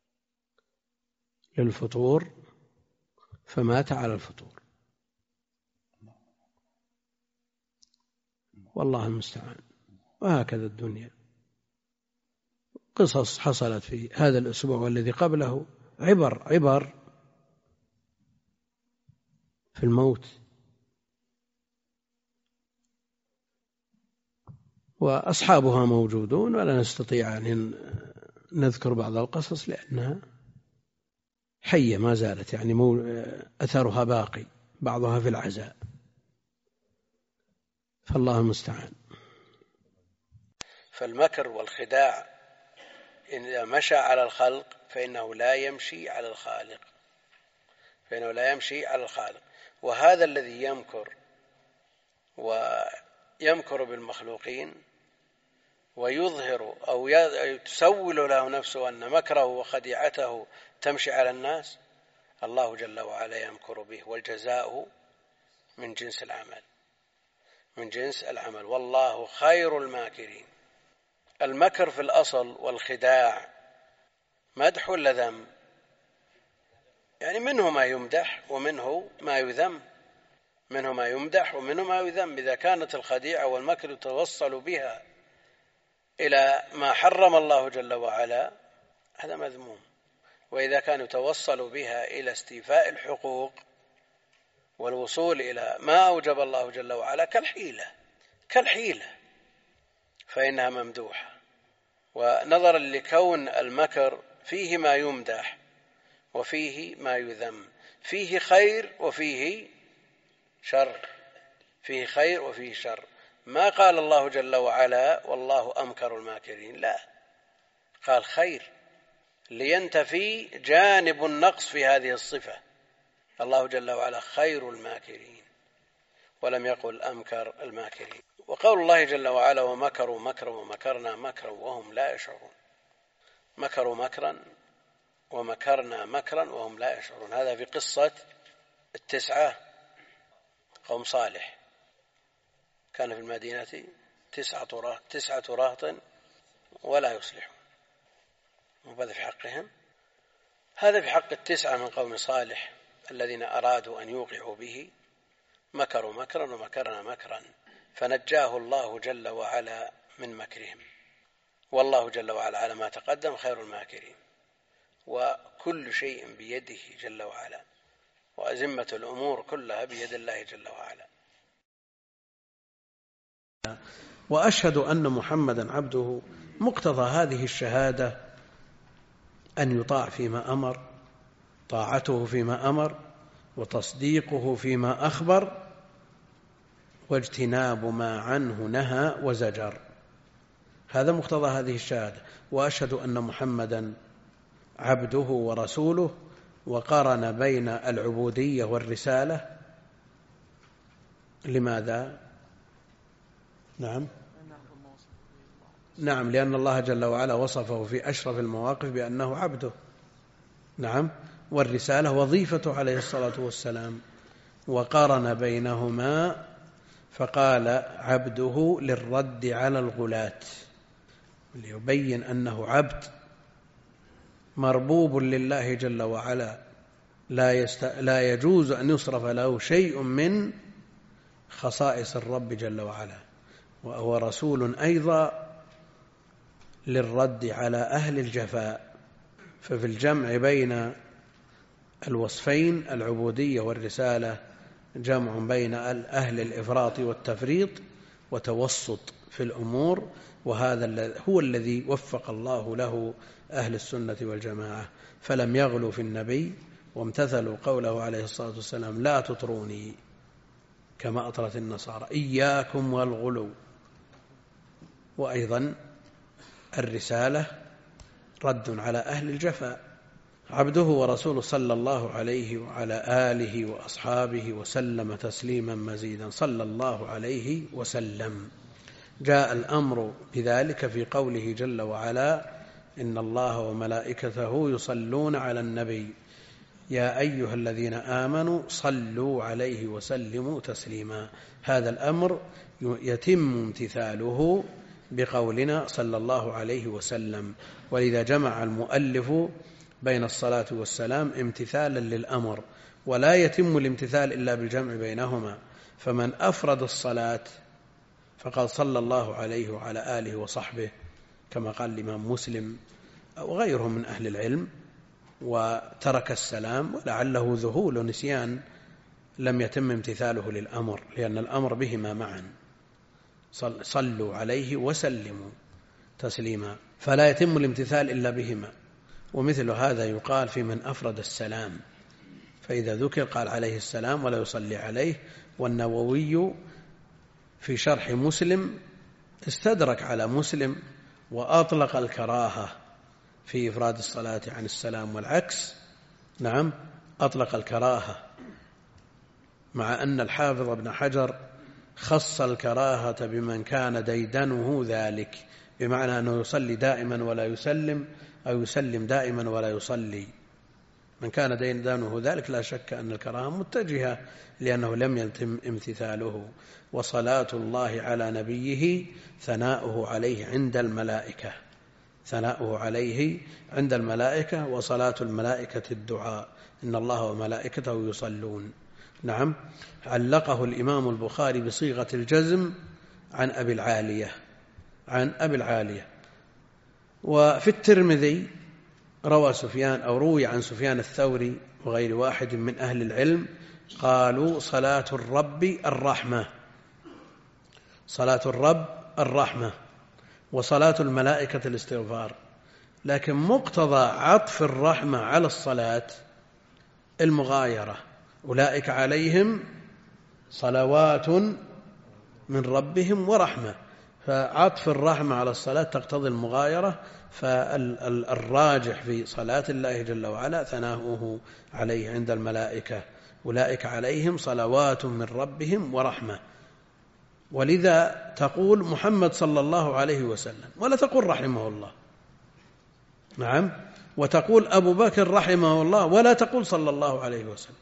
للفطور فمات على الفطور، والله المستعان. وهكذا الدنيا، قصص حصلت في هذا الأسبوع والذي قبله، عبر عبر في الموت. وأصحابها موجودون ولا نستطيع أن نذكر بعض القصص لأنها حية ما زالت، يعني أثرها باقي، بعضها في العزاء، فالله المستعان. فالمكر والخداع إذا مشى على الخلق فإنه لا يمشي على الخالق، فإنه لا يمشي على الخالق. وهذا الذي يمكر ويمكر بالمخلوقين ويظهر أو تسول له نفسه أن مكره وخديعته تمشي على الناس، الله جل وعلا يمكر به، والجزاء من جنس العمل، من جنس العمل، والله خير الماكرين. المكر في الأصل والخداع مدح ولا ذم؟ يعني منه ما يمدح ومنه ما يذم، منه ما يمدح ومنه ما يذم. إذا كانت الخديعة والمكر يتوصل بها إلى ما حرم الله جل وعلا هذا مذموم، وإذا كان يتوصل بها إلى استيفاء الحقوق والوصول إلى ما أوجب الله جل وعلا كالحيلة كالحيلة فإنها ممدوحة. ونظرا لكون المكر فيه ما يمدح وفيه ما يذم، فيه خير وفيه شر، فيه خير وفيه شر. ما قال الله جل وعلا والله أمكر الماكرين، لا، قال خير لينتفي جانب النقص في هذه الصفة. الله جل وعلا خير الماكرين ولم يقل أمكر الماكرين. وقول الله جل وعلا ومكروا مكرا ومكرنا مكرا وهم لا يشعرون، مكروا مكرا ومكرنا مكرا وهم لا يشعرون. هذا في قصة التسعة قوم صالح، كان في المدينة تسعة تسعة رهط ولا يصلحون، وهذا في حقهم. هذا في حق التسعة من قوم صالح الذين أرادوا أن يوقعوا به، مكروا مكرا ومكرنا مكرا فنجاه الله جل وعلا من مكرهم، والله جل وعلا على ما تقدم خير الماكرين. وكل شيء بيده جل وعلا، وأزمة الأمور كلها بيد الله جل وعلا. وأشهد أن محمدا عبده مقتضى هذه الشهادة أن يطاع فيما أمر، طاعته فيما أمر، وتصديقه فيما أخبر، واجتناب ما عنه نهى وزجر. هذا مقتضى هذه الشهادة. وأشهد أن محمدا عبده ورسوله، وقارن بين العبودية والرسالة. لماذا؟ نعم نعم لأن الله جل وعلا وصفه في أشرف المواقف بأنه عبده. نعم والرسالة وظيفته عليه الصلاة والسلام. وقارن بينهما فقال عبده للرد على الغلاة، ليبين أنه عبد مربوب لله جل وعلا، لا, يست... لا يجوز أن يصرف له شيء من خصائص الرب جل وعلا. وهو رسول أيضا للرد على أهل الجفاء. ففي الجمع بين الوصفين العبودية والرسالة جمع بين أهل الإفراط والتفريط وتوسط في الأمور، وهذا هو الذي وفق الله له أهل السنة والجماعة، فلم يغلوا في النبي وامتثلوا قوله عليه الصلاة والسلام لا تطروني كما أطرت النصارى، إياكم والغلو. وأيضا الرسالة رد على أهل الجفاء. عبده ورسوله صلى الله عليه وعلى آله وأصحابه وسلم تسليما مزيدا، صلى الله عليه وسلم. جاء الأمر بذلك في قوله جل وعلا إن الله وملائكته يصلون على النبي يا أيها الذين آمنوا صلوا عليه وسلموا تسليما. هذا الأمر يتم امتثاله بقولنا صلى الله عليه وسلم، ولذا جمع المؤلف بين الصلاة والسلام امتثالا للأمر، ولا يتم الامتثال إلا بالجمع بينهما. فمن أفرد الصلاة فقال صلى الله عليه وعلى آله وصحبه كما قال الإمام مسلم أو غيرهم من أهل العلم، وترك السلام ولعله ذهول ونسيان، لم يتم امتثاله للأمر، لأن الأمر بهما معا، صلوا عليه وسلموا تسليما، فلا يتم الامتثال إلا بهما. ومثل هذا يقال في من أفرد السلام، فإذا ذكر قال عليه السلام ولا يصلي عليه. والنووي في شرح مسلم استدرك على مسلم وأطلق الكراهة في إفراد الصلاة عن السلام والعكس. نعم أطلق الكراهة، مع أن الحافظ ابن حجر خص الكراهة بمن كان ديدنه ذلك، بمعنى أنه يصلي دائما ولا يسلم، أو يسلم دائما ولا يصلي. من كان ديدنه ذلك لا شك أن الكراهة متجهة، لأنه لم يتم امتثاله. وصلاة الله على نبيه ثناؤه عليه عند الملائكة، ثناؤه عليه عند الملائكة، وصلاة الملائكة الدعاء إن الله وملائكته يصلون. نعم علقه الإمام البخاري بصيغة الجزم عن أبي العالية، عن أبي العالية. وفي الترمذي روى سفيان أو روي عن سفيان الثوري وغير واحد من أهل العلم قالوا صلاة الرب الرحمة، صلاة الرب الرحمة، وصلاة الملائكة الاستغفار. لكن مقتضى عطف الرحمة على الصلاة المغايرة، أولئك عليهم صلوات من ربهم ورحمة، فعطف الرحمة على الصلاة تقتضي المغايرة. فالراجح في صلاة الله جل وعلا ثناؤه عليه عند الملائكة، أولئك عليهم صلوات من ربهم ورحمة. ولذا تقول محمد صلى الله عليه وسلم ولا تقول رحمه الله. نعم وتقول أبو بكر رحمه الله ولا تقول صلى الله عليه وسلم.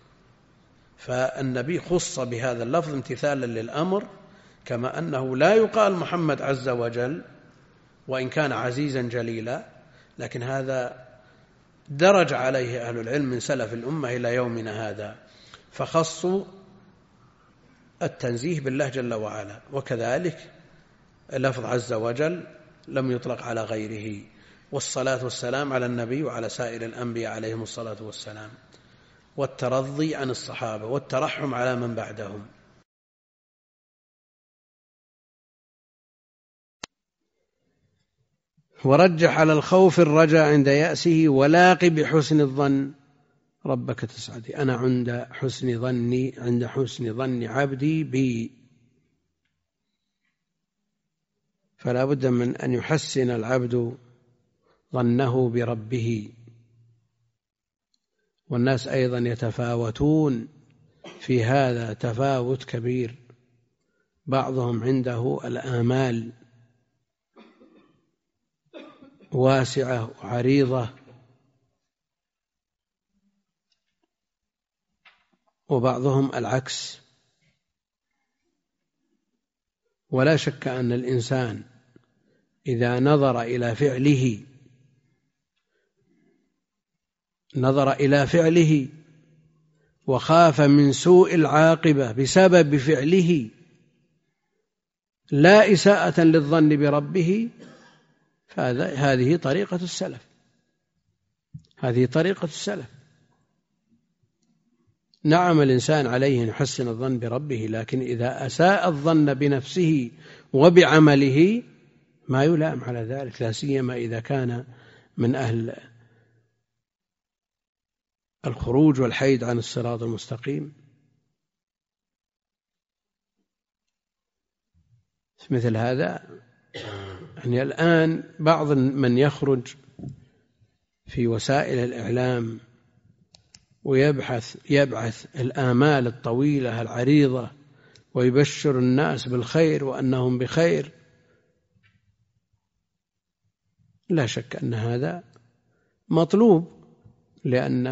فالنبي خص بهذا اللفظ امتثالا للأمر، كما أنه لا يقال محمد عز وجل وإن كان عزيزا جليلا، لكن هذا درج عليه أهل العلم من سلف الأمة إلى يومنا هذا، فخصوا التنزيه بالله جل وعلا. وكذلك لفظ عز وجل لم يطلق على غيره. والصلاة والسلام على النبي وعلى سائر الأنبياء عليهم الصلاة والسلام، والترضي عن الصحابة والترحم على من بعدهم. ورجح على الخوف الرجاء عند يأسه ولاقي بحسن الظن ربك تسعدي. أنا عند حسن ظني عند حسن ظن عبدي بي. فلا بد من أن يحسن العبد ظنه بربه. والناس أيضا يتفاوتون في هذا تفاوت كبير. بعضهم عنده الآمال واسعة وعريضة، وبعضهم العكس. ولا شك أن الإنسان إذا نظر إلى فعله نظر إلى فعله وخاف من سوء العاقبة بسبب فعله لا إساءة للظن بربه، فهذه طريقة السلف هذه طريقة السلف. نعم الإنسان عليه أن يحسن الظن بربه، لكن إذا أساء الظن بنفسه وبعمله ما يلام على ذلك، لا سيما إذا كان من أهل الخروج والحيد عن الصراط المستقيم. مثل هذا يعني الآن بعض من يخرج في وسائل الإعلام ويبحث يبعث الآمال الطويلة العريضة ويبشر الناس بالخير وأنهم بخير، لا شك أن هذا مطلوب، لأن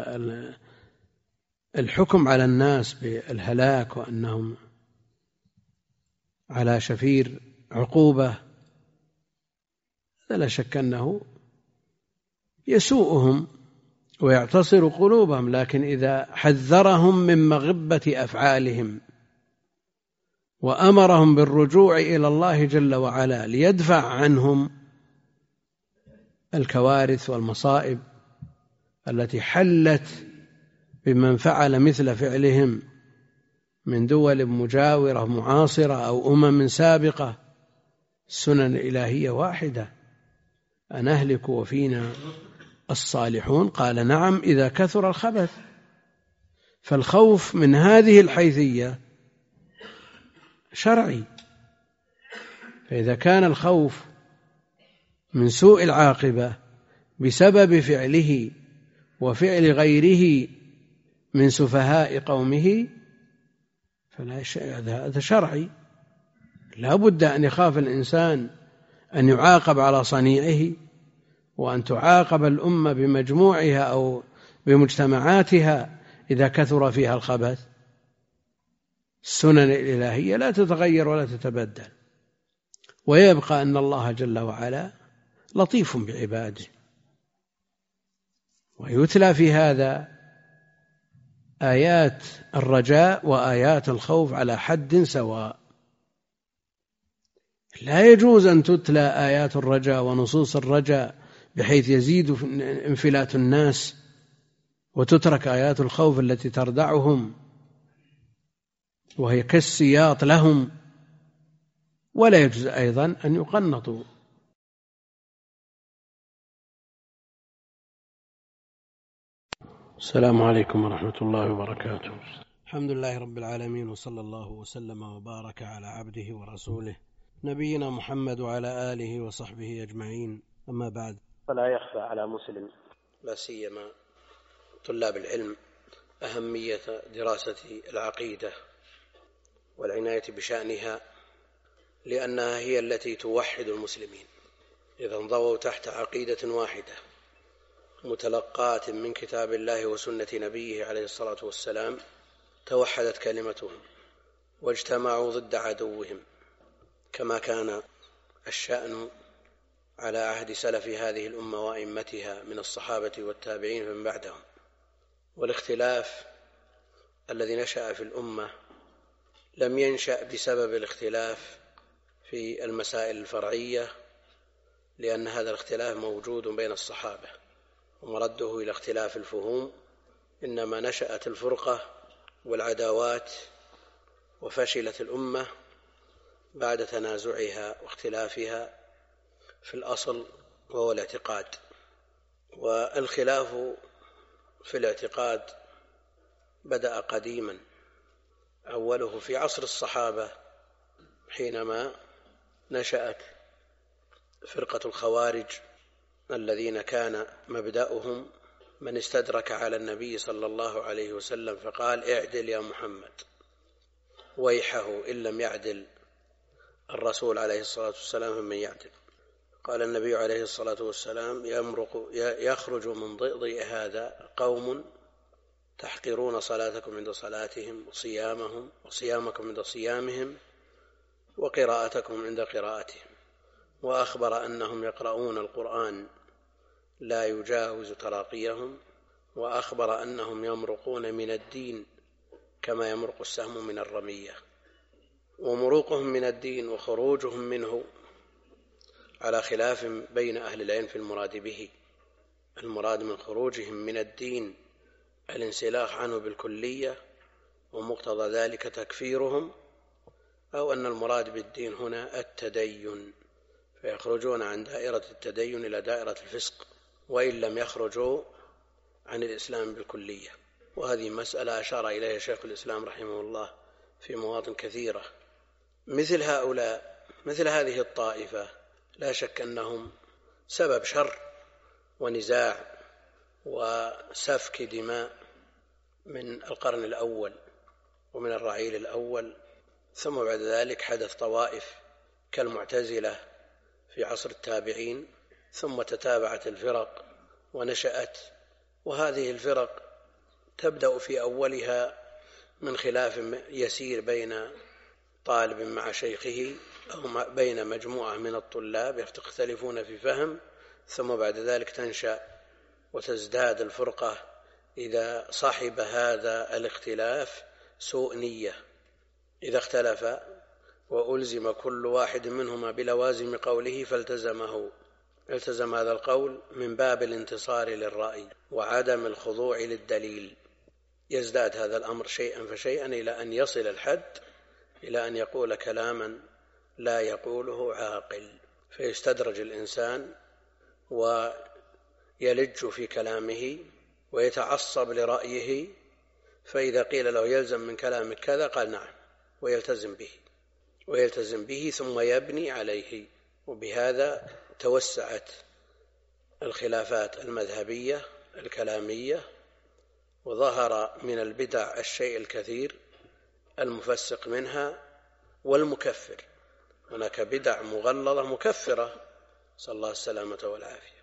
الحكم على الناس بالهلاك وأنهم على شفير عقوبة لا شك أنه يسوءهم ويعتصر قلوبهم. لكن إذا حذرهم من مغبة أفعالهم وأمرهم بالرجوع إلى الله جل وعلا ليدفع عنهم الكوارث والمصائب التي حلت بمن فعل مثل فعلهم من دول مجاورة معاصرة أو أمم سابقة، السنن الإلهية واحدة: أن أهلك وفينا الصالحون. قال: نعم، إذا كثر الخبث. فالخوف من هذه الحيثية شرعي. فإذا كان الخوف من سوء العاقبة بسبب فعله وفعل غيره من سفهاء قومه فلا هذا شرعي. لا بد أن يخاف الإنسان أن يعاقب على صنيعه، وأن تعاقب الأمة بمجموعها أو بمجتمعاتها إذا كثر فيها الخبث. السنن الإلهية لا تتغير ولا تتبدل، ويبقى أن الله جل وعلا لطيف بعباده. ويتلى في هذا آيات الرجاء وآيات الخوف على حد سواء. لا يجوز أن تتلى آيات الرجاء ونصوص الرجاء بحيث يزيد انفلات الناس، وتترك آيات الخوف التي تردعهم وهي كالسياط لهم. ولا يجوز أيضا أن يقنطوا. السلام عليكم ورحمة الله وبركاته. الحمد لله رب العالمين، وصلى الله وسلم وبارك على عبده ورسوله نبينا محمد وعلى آله وصحبه أجمعين. أما بعد، فلا يخفى على مسلم لا سيما طلاب العلم أهمية دراسة العقيدة والعناية بشأنها، لأنها هي التي توحد المسلمين. إذا انضووا تحت عقيدة واحدة متلقاة من كتاب الله وسنة نبيه عليه الصلاة والسلام توحدت كلمتهم واجتمعوا ضد عدوهم، كما كان الشأن على عهد سلف هذه الأمة وأئمتها من الصحابة والتابعين من بعدهم. والاختلاف الذي نشأ في الأمة لم ينشأ بسبب الاختلاف في المسائل الفرعية، لأن هذا الاختلاف موجود بين الصحابة ومرده إلى اختلاف الفهوم. إنما نشأت الفرقة والعداوات وفشلت الأمة بعد تنازعها واختلافها في الأصل وهو الاعتقاد. والخلاف في الاعتقاد بدأ قديما، أوله في عصر الصحابة حينما نشأت فرقة الخوارج الذين كان مبدأهم من استدرك على النبي صلى الله عليه وسلم فقال: اعدل يا محمد، ويحه إن لم يعدل الرسول عليه الصلاة والسلام من يعدل. قال النبي عليه الصلاة والسلام: يمرق يخرج من ضئضئ هذا قوم تحقرون صلاتكم عند صلاتهم وصيامهم وصيامكم عند صيامهم وقراءتكم عند قراءتهم. وأخبر أنهم يقرؤون القرآن لا يجاوز تراقيهم، وأخبر أنهم يمرقون من الدين كما يمرق السهم من الرمية. ومروقهم من الدين وخروجهم منه على خلاف بين أهل العلم في المراد به. المراد من خروجهم من الدين الانسلاخ عنه بالكلية ومقتضى ذلك تكفيرهم، أو أن المراد بالدين هنا التدين، فيخرجون عن دائرة التدين إلى دائرة الفسق وإن لم يخرجوا عن الإسلام بالكلية. وهذه مسألة أشار إليها شيخ الإسلام رحمه الله في مواطن كثيرة. مثل هؤلاء مثل هذه الطائفة لا شك أنهم سبب شر ونزاع وسفك دماء من القرن الأول ومن الرعيل الأول، ثم بعد ذلك حدث طوائف كالمعتزلة في عصر التابعين، ثم تتابعت الفرق ونشأت. وهذه الفرق تبدأ في أولها من خلاف يسير بين طالب مع شيخه أو بين مجموعة من الطلاب يختلفون في فهم، ثم بعد ذلك تنشأ وتزداد الفرقة إذا صاحب هذا الاختلاف سوء نية، إذا اختلف وألزم كل واحد منهما بلوازم قوله فالتزمه التزم هذا القول من باب الانتصار للرأي وعدم الخضوع للدليل. يزداد هذا الأمر شيئا فشيئا إلى أن يصل الحد إلى أن يقول كلاما لا يقوله عاقل، فيستدرج الإنسان ويلج في كلامه ويتعصب لرأيه، فإذا قيل له يلزم من كلامك كذا قال نعم ويلتزم به ويلتزم به ثم يبني عليه. وبهذا توسعت الخلافات المذهبية الكلامية، وظهر من البدع الشيء الكثير المفسق منها والمكفر. هناك بدع مغلظة مكفرة، صلى الله السلامة والعافية.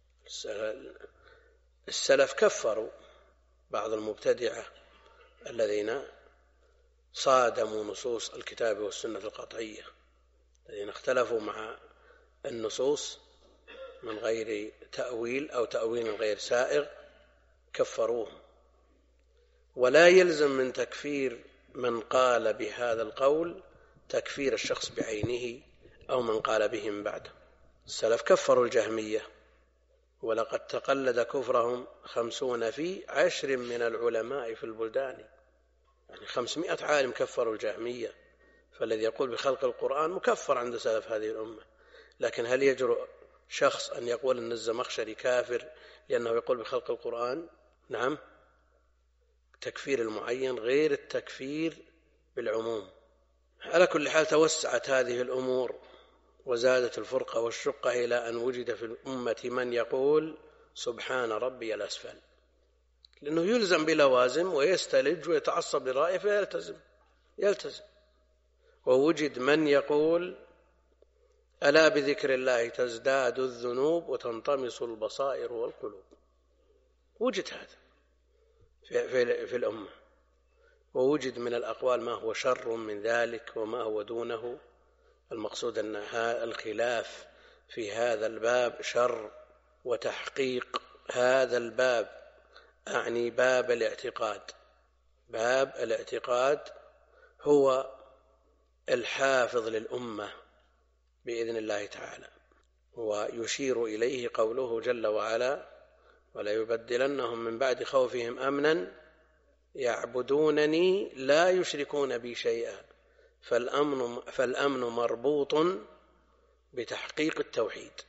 السلف كفروا بعض المبتدعة الذين صادموا نصوص الكتاب والسنة القطعية، الذين اختلفوا مع النصوص من غير تأويل أو تأويل غير سائغ كفروهم. ولا يلزم من تكفير من قال بهذا القول تكفير الشخص بعينه أو من قال به من بعده. السلف كفروا الجهمية، ولقد تقلد كفرهم خمسون في عشر من العلماء في البلدان، يعني خمسمائة عالم كفروا الجهمية. فالذي يقول بخلق القرآن مكفر عند سلف هذه الأمة. لكن هل يجرؤ شخص أن يقول أن الزمخشري كافر لأنه يقول بخلق القرآن؟ نعم، تكفير المعين غير التكفير بالعموم. على كل حال توسعت هذه الأمور وزادت الفرقة والشقة إلى أن وجد في الأمة من يقول سبحان ربي الأسفل، لأنه يلزم بلوازم ويستلج ويتعصب لرأيه فيلتزم يلتزم. ووجد من يقول ألا بذكر الله تزداد الذنوب وتنطمس البصائر والقلوب. وجد هذا في, في, في الأمة. ووجد من الأقوال ما هو شر من ذلك وما هو دونه. المقصود أن الخلاف في هذا الباب شر، وتحقيق هذا الباب أعني باب الاعتقاد. باب الاعتقاد هو الحافظ للأمة بإذن الله تعالى، ويشير إليه قوله جل وعلا ولا يبدلنهم من بعد خوفهم أمنا يعبدونني لا يشركون بي شيئا. فالأمن, فالأمن مربوط بتحقيق التوحيد،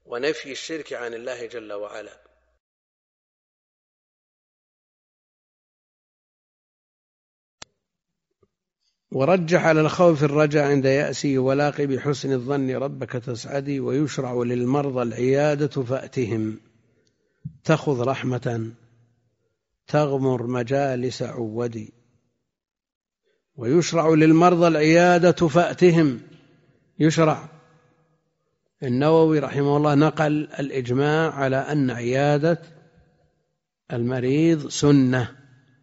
ونفي الشرك عن الله جل وعلا. ورجح على الخوف الرجاء عند يأسي ولاقي بحسن الظن ربك تسعدي. ويشرع للمرضى العيادة فأتهم تأخذ رحمة تغمر مجالس عودي. ويشرع للمرضى العيادة فأتهم، يشرع. النووي رحمه الله نقل الإجماع على أن عيادة المريض سنة،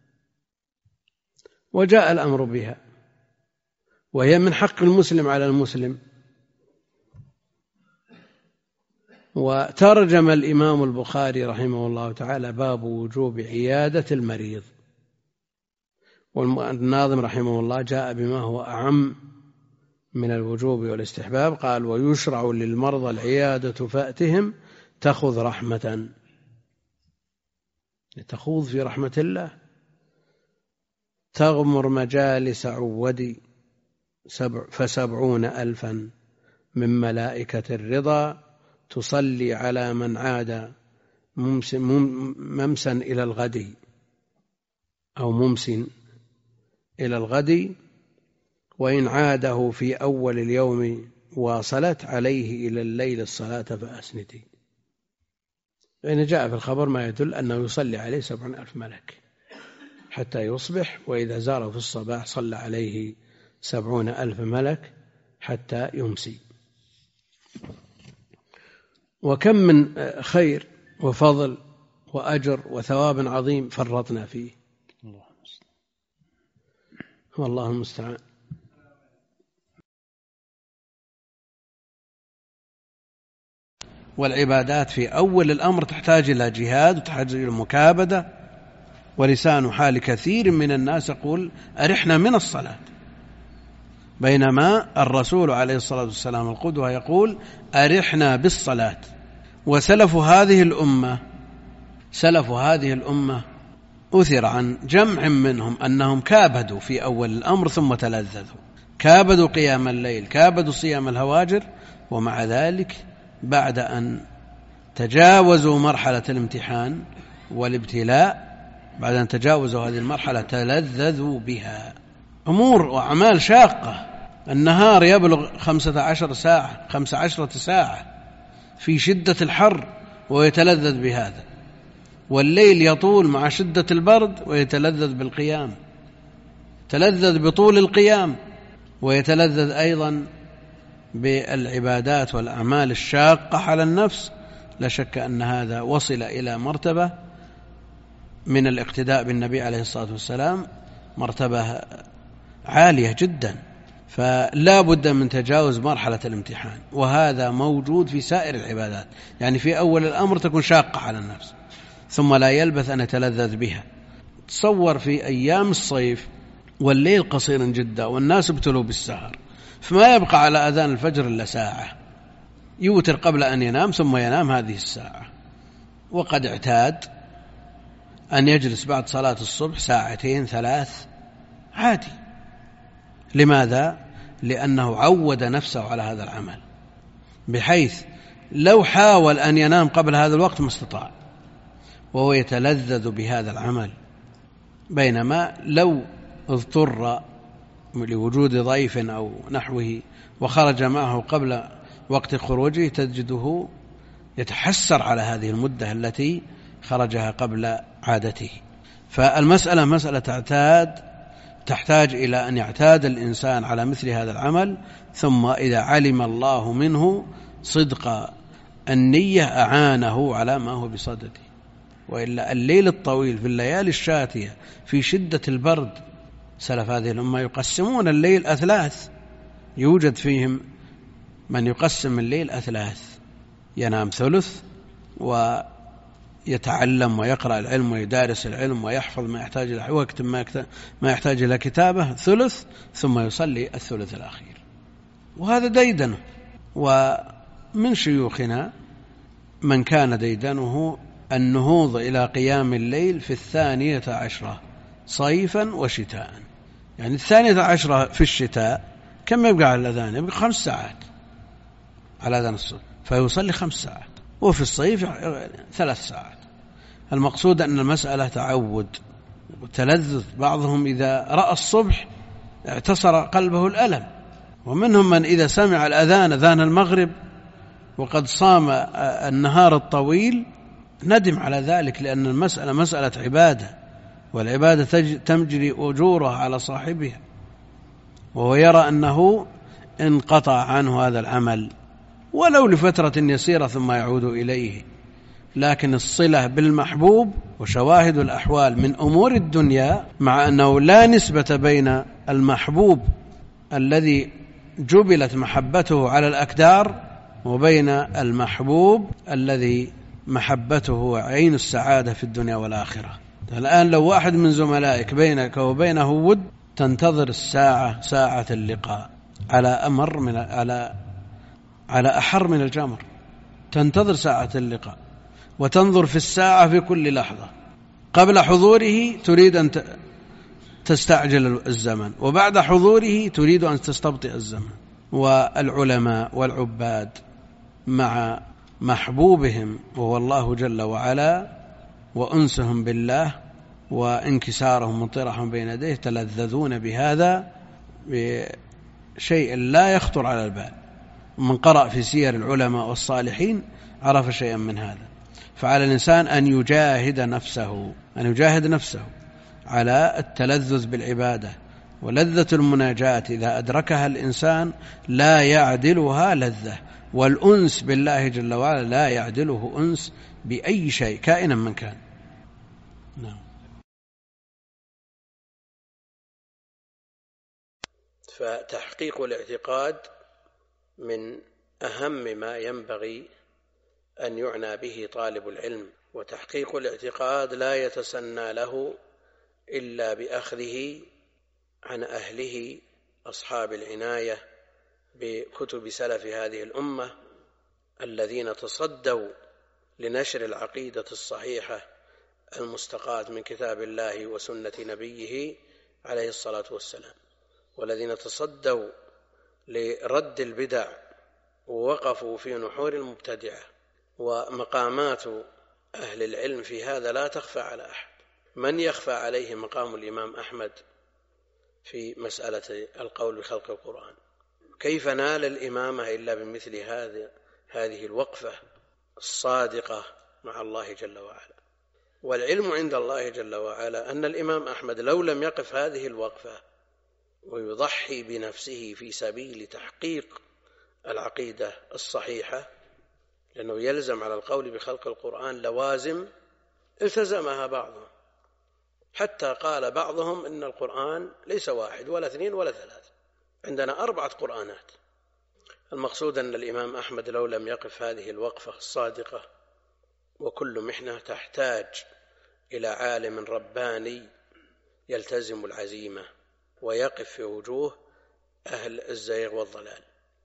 وجاء الأمر بها، وهي من حق المسلم على المسلم. وترجم الإمام البخاري رحمه الله تعالى باب وجوب عيادة المريض، والناظم رحمه الله جاء بما هو أعم من الوجوب والاستحباب، قال ويشرع للمرضى العيادة فأتهم تأخذ رحمة، تخوض في رحمة الله، تغمر مجالس عودي سبع فسبعون ألفا من ملائكة الرضا تصلي على من عاد ممسا إلى الغد أو ممس إلى الغد، وإن عاده في أول اليوم واصلت عليه إلى الليل الصلاة فأسندي. فإن جاء في الخبر ما يدل أنه يصلي عليه سبعون ألف ملك حتى يصبح، وإذا زاره في الصباح صلى عليه سبعون ألف ملك حتى يمسي. وكم من خير وفضل وأجر وثواب عظيم فرطنا فيه، والله المستعان. والعبادات في أول الأمر تحتاج إلى جهاد وتحتاج إلى مكابدة، ولسان حال كثير من الناس يقول أرحنا من الصلاة، بينما الرسول عليه الصلاة والسلام القدوة يقول أرحنا بالصلاة. وسلف هذه الأمة سلف هذه الأمة أثر عن جمع منهم أنهم كابدوا في أول الأمر ثم تلذذوا، كابدوا قيام الليل، كابدوا صيام الهواجر، ومع ذلك بعد أن تجاوزوا مرحلة الامتحان والابتلاء، بعد أن تجاوزوا هذه المرحلة تلذذوا بها. أمور وأعمال شاقة، النهار يبلغ خمسة عشر ساعة خمسة عشرة ساعة في شدة الحر ويتلذذ بهذا، والليل يطول مع شدة البرد ويتلذذ بالقيام، تلذذ بطول القيام، ويتلذذ أيضا بالعبادات والأعمال الشاقة على النفس. لا شك أن هذا وصل إلى مرتبة من الاقتداء بالنبي عليه الصلاة والسلام، مرتبة عالية جدا، فلا بد من تجاوز مرحلة الامتحان، وهذا موجود في سائر العبادات. يعني في أول الأمر تكون شاقة على النفس، ثم لا يلبث أن يتلذذ بها. تصور في أيام الصيف والليل قصير جدا والناس ابتلوا بالسهر، فما يبقى على أذان الفجر إلا ساعة، يوتر قبل أن ينام ثم ينام هذه الساعة، وقد اعتاد أن يجلس بعد صلاة الصبح ساعتين ثلاث عادي. لماذا؟ لأنه عود نفسه على هذا العمل، بحيث لو حاول أن ينام قبل هذا الوقت ما استطاع، وهو يتلذذ بهذا العمل. بينما لو اضطر لوجود ضيف أو نحوه وخرج معه قبل وقت خروجه تجده يتحسر على هذه المدة التي خرجها قبل عادته. فالمسألة مسألة تعتاد تحتاج إلى أن يعتاد الإنسان على مثل هذا العمل، ثم إذا علم الله منه صدق النية أعانه على ما هو بصدده. وإلا الليل الطويل في الليالي الشاتية في شدة البرد، سلف هذه الأمة يقسمون الليل أثلاث، يوجد فيهم من يقسم الليل أثلاث، ينام ثلث ويتعلم ويقرأ العلم ويدارس العلم ويحفظ ما يحتاج إلى وقت ما يحتاج إلى كتابة ثلث، ثم يصلي الثلث الأخير. وهذا ديدنه. ومن شيوخنا من كان ديدنه النهوض إلى قيام الليل في الثانية عشرة صيفا وشتاء. يعني الثانية عشرة في الشتاء كم يبقى على الأذان؟ يبقى خمس ساعات على أذان الصبح، فيصلي خمس ساعات وفي الصيف ثلاث ساعات. المقصود أن المسألة تعود وتلذذ. بعضهم إذا رأى الصبح اعتصر قلبه الألم، ومنهم من إذا سمع الأذان أذان المغرب وقد صام النهار الطويل ندم على ذلك، لأن المسألة مسألة عبادة، والعبادة تجري أجورها على صاحبها، وهو يرى أنه انقطع عنه هذا العمل ولو لفترة يسيرة ثم يعود إليه. لكن الصلة بالمحبوب وشواهد الأحوال من أمور الدنيا، مع أنه لا نسبة بين المحبوب الذي جبلت محبته على الأكدار وبين المحبوب الذي محبته عين السعادة في الدنيا والآخرة. الآن لو واحد من زملائك بينك وبينه ود، تنتظر الساعة ساعة اللقاء على أمر من على على أحر من الجمر، تنتظر ساعة اللقاء وتنظر في الساعة في كل لحظة. قبل حضوره تريد أن تستعجل الزمن، وبعد حضوره تريد أن تستبطئ الزمن. والعلماء والعباد مع محبوبهم وهو الله جل وعلا وأنسهم بالله وانكسارهم وانطراحهم بين يديه تلذذون بهذا بشيء لا يخطر على البال. ومن قرأ في سير العلماء والصالحين عرف شيئا من هذا. فعلى الإنسان أن يجاهد نفسه أن يجاهد نفسه على التلذذ بالعبادة. ولذة المناجاة إذا أدركها الإنسان لا يعدلها لذة، والأنس بالله جل وعلا لا يعدله أنس بأي شيء كائنا من كان. نعم. فتحقيق الاعتقاد من أهم ما ينبغي أن يعنى به طالب العلم، وتحقيق الاعتقاد لا يتسنى له إلا بأخذه عن أهله أصحاب العناية بكتب سلف هذه الأمة الذين تصدوا لنشر العقيدة الصحيحة المستقاة من كتاب الله وسنة نبيه عليه الصلاة والسلام، والذين تصدوا لرد البدع ووقفوا في نحور المبتدعة. ومقامات أهل العلم في هذا لا تخفى على أحد. من يخفى عليه مقام الإمام أحمد في مسألة القول بخلق القرآن؟ كيف نال الإمامة إلا بمثل هذه هذه الوقفة الصادقة مع الله جل وعلا؟ والعلم عند الله جل وعلا أن الإمام أحمد لو لم يقف هذه الوقفة ويضحي بنفسه في سبيل تحقيق العقيدة الصحيحة، لأنه يلزم على القول بخلق القرآن لوازم التزمها بعضهم، حتى قال بعضهم إن القرآن ليس واحد ولا اثنين ولا ثلاث، عندنا أربعة قرآنات. المقصود أن الإمام أحمد لو لم يقف هذه الوقفة الصادقة، وكل محنة تحتاج إلى عالم رباني يلتزم العزيمة ويقف في وجوه أهل الزيغ والضلال.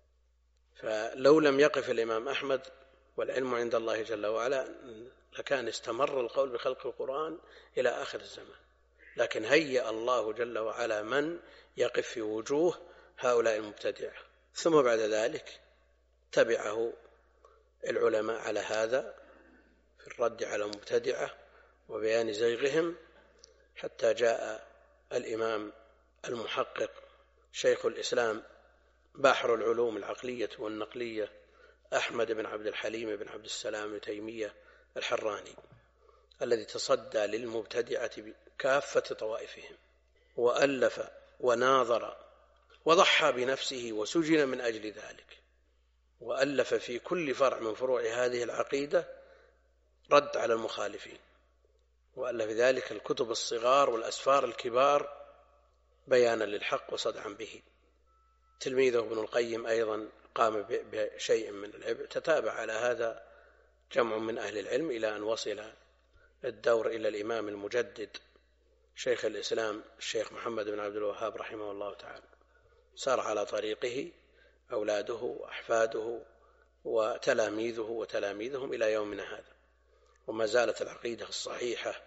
فلو لم يقف الإمام أحمد والعلم عند الله جل وعلا لكان استمر القول بخلق القرآن إلى آخر الزمان، لكن هيأ الله جل وعلا من يقف في وجوه هؤلاء المبتدعة. ثم بعد ذلك تبعه العلماء على هذا في الرد على المبتدعة وبيان زيغهم، حتى جاء الإمام المحقق شيخ الإسلام بحر العلوم العقلية والنقلية أحمد بن عبد الحليم بن عبد السلام بن تيمية الحراني، الذي تصدى للمبتدعة بكافة طوائفهم وألف وناظر وضحى بنفسه وسجن من أجل ذلك، وألف في كل فرع من فروع هذه العقيدة رد على المخالفين، وألف ذلك الكتب الصغار والأسفار الكبار بيانا للحق وصدعا به. تلميذه ابن القيم أيضا قام بشيء من العبء. تتابع على هذا جمع من أهل العلم إلى أن وصل الدور إلى الإمام المجدد شيخ الإسلام الشيخ محمد بن عبد الوهاب رحمه الله تعالى. سار على طريقه أولاده وأحفاده وتلاميذه وتلاميذهم إلى يومنا هذا، وما زالت العقيدة الصحيحة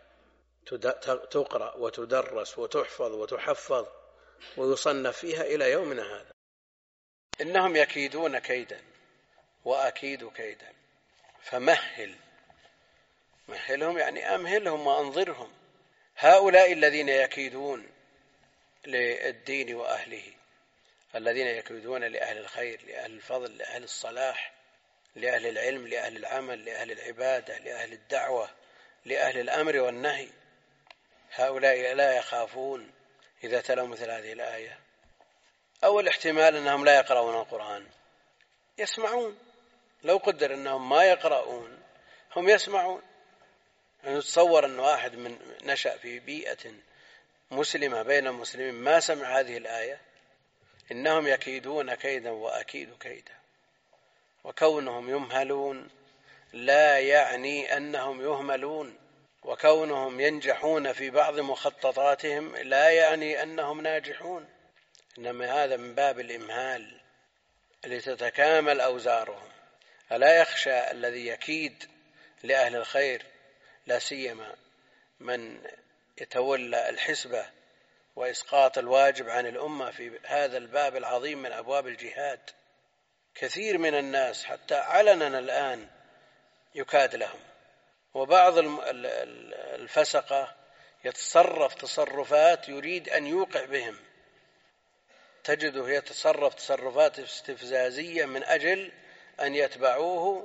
تقرأ وتدرس وتحفظ وتحفظ ويصنف فيها إلى يومنا هذا. إنهم يكيدون كيدا وأكيد كيدا فمهل، مهلهم يعني أمهلهم وأنظرهم. هؤلاء الذين يكيدون للدين وأهله، الذين يكيدون لأهل الخير، لأهل الفضل، لأهل الصلاح، لأهل العلم، لأهل العمل، لأهل العبادة، لأهل الدعوة، لأهل الأمر والنهي، هؤلاء لا يخافون إذا تلوا مثل هذه الآية. أول احتمال أنهم لا يقرؤون القرآن، يسمعون. لو قدر أنهم ما يقرؤون هم يسمعون. نتصور أن واحد من نشأ في بيئة مسلمة بين المسلمين ما سمع هذه الآية، إنهم يكيدون كيدا وأكيد كيدا. وكونهم يمهلون لا يعني أنهم يهملون، وكونهم ينجحون في بعض مخططاتهم لا يعني أنهم ناجحون، إنما هذا من باب الإمهال لتتكامل أوزارهم. ألا يخشى الذي يكيد لأهل الخير، لا سيما من يتولى الحسبة وإسقاط الواجب عن الأمة في هذا الباب العظيم من أبواب الجهاد؟ كثير من الناس حتى علنا الآن يكاد لهم، وبعض الفسقة يتصرف تصرفات يريد أن يوقع بهم، تجده يتصرف تصرفات استفزازية من أجل أن يتبعوه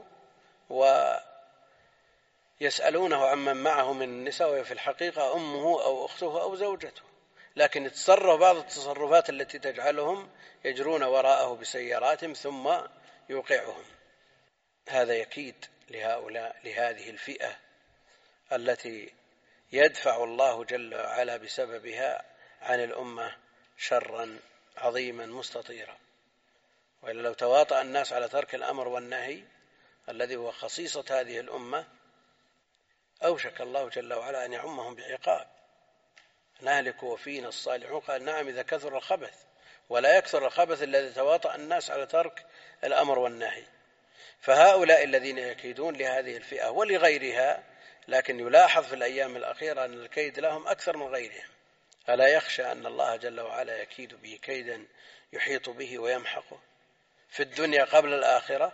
ويسألونه عمن معه من النساء، وفي الحقيقة أمه أو أخته أو زوجته، لكن يتصرف بعض التصرفات التي تجعلهم يجرون وراءه بسياراتهم ثم يوقعهم. هذا يكيد لهؤلاء، لهذه الفئة التي يدفع الله جل وعلا بسببها عن الأمة شرا عظيما مستطيرا. وإلا لو تواطأ الناس على ترك الأمر والنهي الذي هو خصيصة هذه الأمة أوشك الله جل وعلا أن يعمهم بعقاب. نهلك وفينا الصالحون، قال نعم إذا كثر الخبث، ولا يكثر الخبث الذي تواطأ الناس على ترك الأمر والنهي. فهؤلاء الذين يكيدون لهذه الفئة ولغيرها، لكن يلاحظ في الأيام الأخيرة أن الكيد لهم أكثر من غيرهم. ألا يخشى أن الله جل وعلا يكيد به كيدا يحيط به ويمحقه في الدنيا قبل الآخرة؟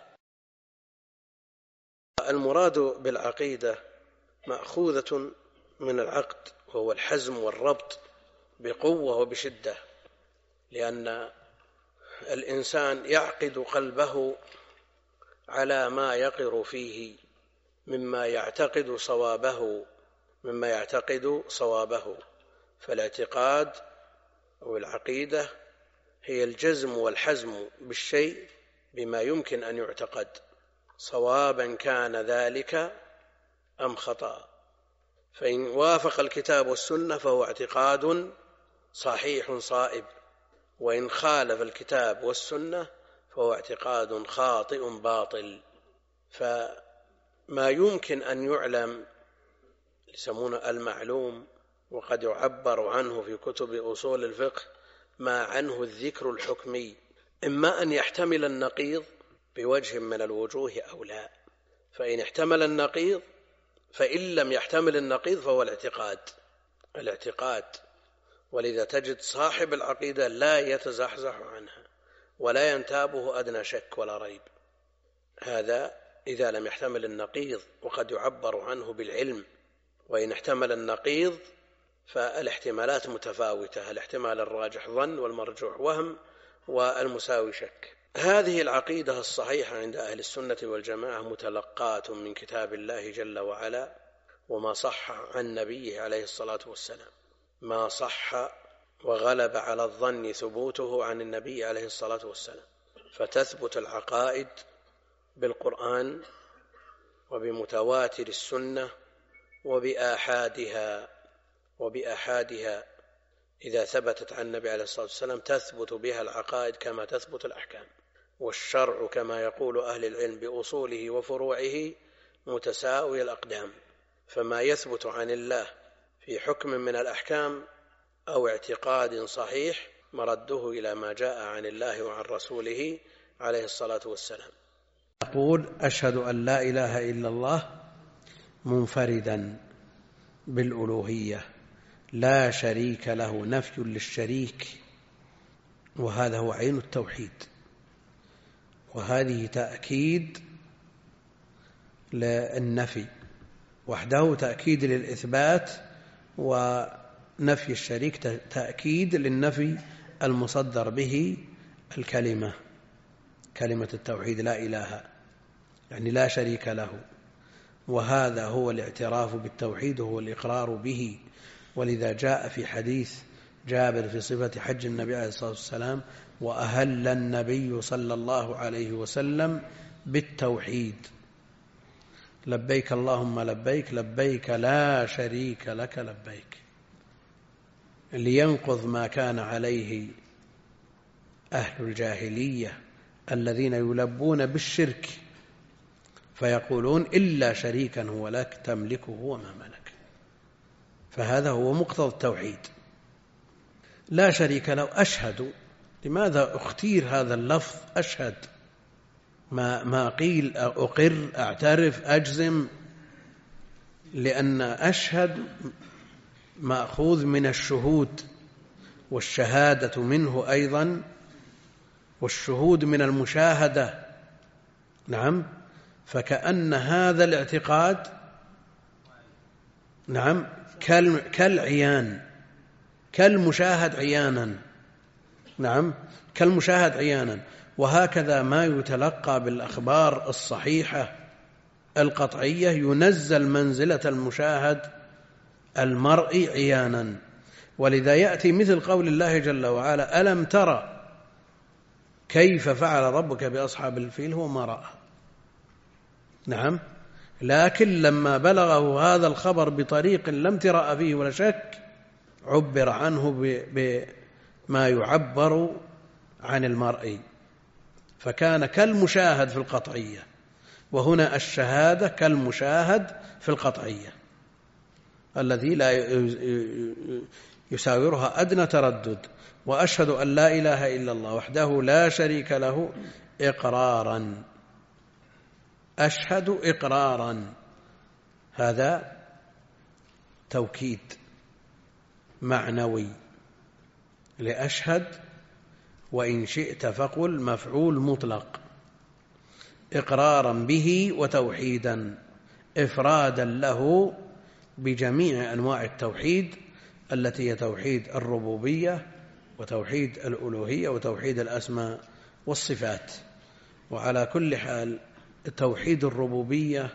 المراد بالعقيدة مأخوذة من العقد، وهو الحزم والربط بقوة وبشدة، لأن الإنسان يعقد قلبه على ما يقر فيه مما يعتقد صوابه مما يعتقد صوابه فالاعتقاد أو العقيدة هي الجزم والحزم بالشيء بما يمكن أن يعتقد، صوابا كان ذلك أم خطأ. فإن وافق الكتاب والسنة فهو اعتقاد صحيح صائب، وإن خالف الكتاب والسنة فهو اعتقاد خاطئ باطل. فما يمكن أن يعلم يسمونه المعلوم، وقد يعبر عنه في كتب أصول الفقه ما عنه الذكر الحكمي، إما أن يحتمل النقيض بوجه من الوجوه أو لا. فإن احتمل النقيض، فإن لم يحتمل النقيض فهو الاعتقاد الاعتقاد ولذا تجد صاحب العقيدة لا يتزحزح عنها ولا ينتابه أدنى شك ولا ريب. هذا إذا لم يحتمل النقيض، وقد يعبر عنه بالعلم. وإن احتمل النقيض فالاحتمالات متفاوتة، الاحتمال الراجح ظن، والمرجوح وهم، والمساوي شك. هذه العقيدة الصحيحة عند أهل السنة والجماعة متلقاة من كتاب الله جل وعلا وما صح عن نبيه عليه الصلاة والسلام، ما صح وغلب على الظن ثبوته عن النبي عليه الصلاة والسلام. فتثبت العقائد بالقرآن وبمتواتر السنة وبآحادها وبآحادها إذا ثبتت عن النبي عليه الصلاة والسلام تثبت بها العقائد كما تثبت الأحكام. والشرع كما يقول أهل العلم بأصوله وفروعه متساوي الأقدام، فما يثبت عن الله في حكم من الأحكام أو اعتقاد صحيح مرده إلى ما جاء عن الله وعن رسوله عليه الصلاة والسلام. أقول أشهد أن لا إله إلا الله منفردا بالألوهية لا شريك له، نفي للشريك، وهذا هو عين التوحيد. وهذه تأكيد للنفي، وحده تأكيد للإثبات، ونفي الشريك تأكيد للنفي المصدر به الكلمة، كلمة التوحيد لا إله، يعني لا شريك له. وهذا هو الاعتراف بالتوحيد، هو الإقرار به. ولذا جاء في حديث جابر في صفة حج النبي عليه الصلاة والسلام: وأهل النبي صلى الله عليه وسلم بالتوحيد، لبيك اللهم لبيك، لبيك لا شريك لك لبيك، لينقض ما كان عليه أهل الجاهلية الذين يلبون بالشرك فيقولون إلا شريكا هو لك تملكه وما ملك. فهذا هو مقتضى التوحيد، لا شريك له. أشهد، لماذا اختير هذا اللفظ أشهد؟ ما, ما قيل أقر، أعترف، أجزم، لأن أشهد مأخوذ من الشهود، والشهادة منه أيضا، والشهود من المشاهدة. نعم، فكأن هذا الاعتقاد نعم كالعيان، كالمشاهد عيانا، نعم كالمشاهد عيانا. وهكذا ما يتلقى بالأخبار الصحيحة القطعية ينزل منزلة المشاهد المرئي عيانا. ولذا يأتي مثل قول الله جل وعلا: ألم ترى كيف فعل ربك بأصحاب الفيل؟ هو ما رأى، نعم، لكن لما بلغه هذا الخبر بطريق لم ترأ فيه ولا شك عبر عنه بما يعبر عن المرئي، فكان كالمشاهد في القطعية. وهنا الشهادة كالمشاهد في القطعية الذي لا يساورها أدنى تردد. وأشهد أن لا إله إلا الله وحده لا شريك له إقرارا، أشهد إقرارا، هذا توكيد معنوي لأشهد، وإن شئت فقل مفعول مطلق، إقرارا به وتوحيدا، إفرادا له بجميع أنواع التوحيد التي هي توحيد الربوبية وتوحيد الألوهية وتوحيد الأسماء والصفات. وعلى كل حال توحيد الربوبية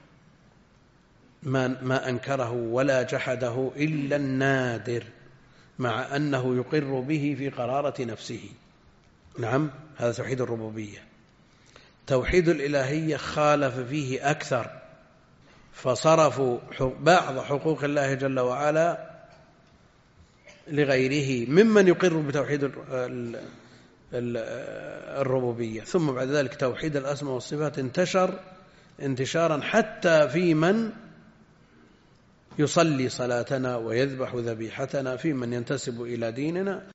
ما, ما أنكره ولا جحده إلا النادر، مع أنه يقر به في قرارة نفسه. نعم، هذا توحيد الربوبية. توحيد الإلهية خالف فيه أكثر، فصرفوا بعض حقوق الله جل وعلا لغيره ممن يقر بتوحيد الربوبية. ثم بعد ذلك توحيد الأسماء والصفات انتشر انتشارا حتى في من يصلي صلاتنا ويذبح ذبيحتنا، في من ينتسب إلى ديننا.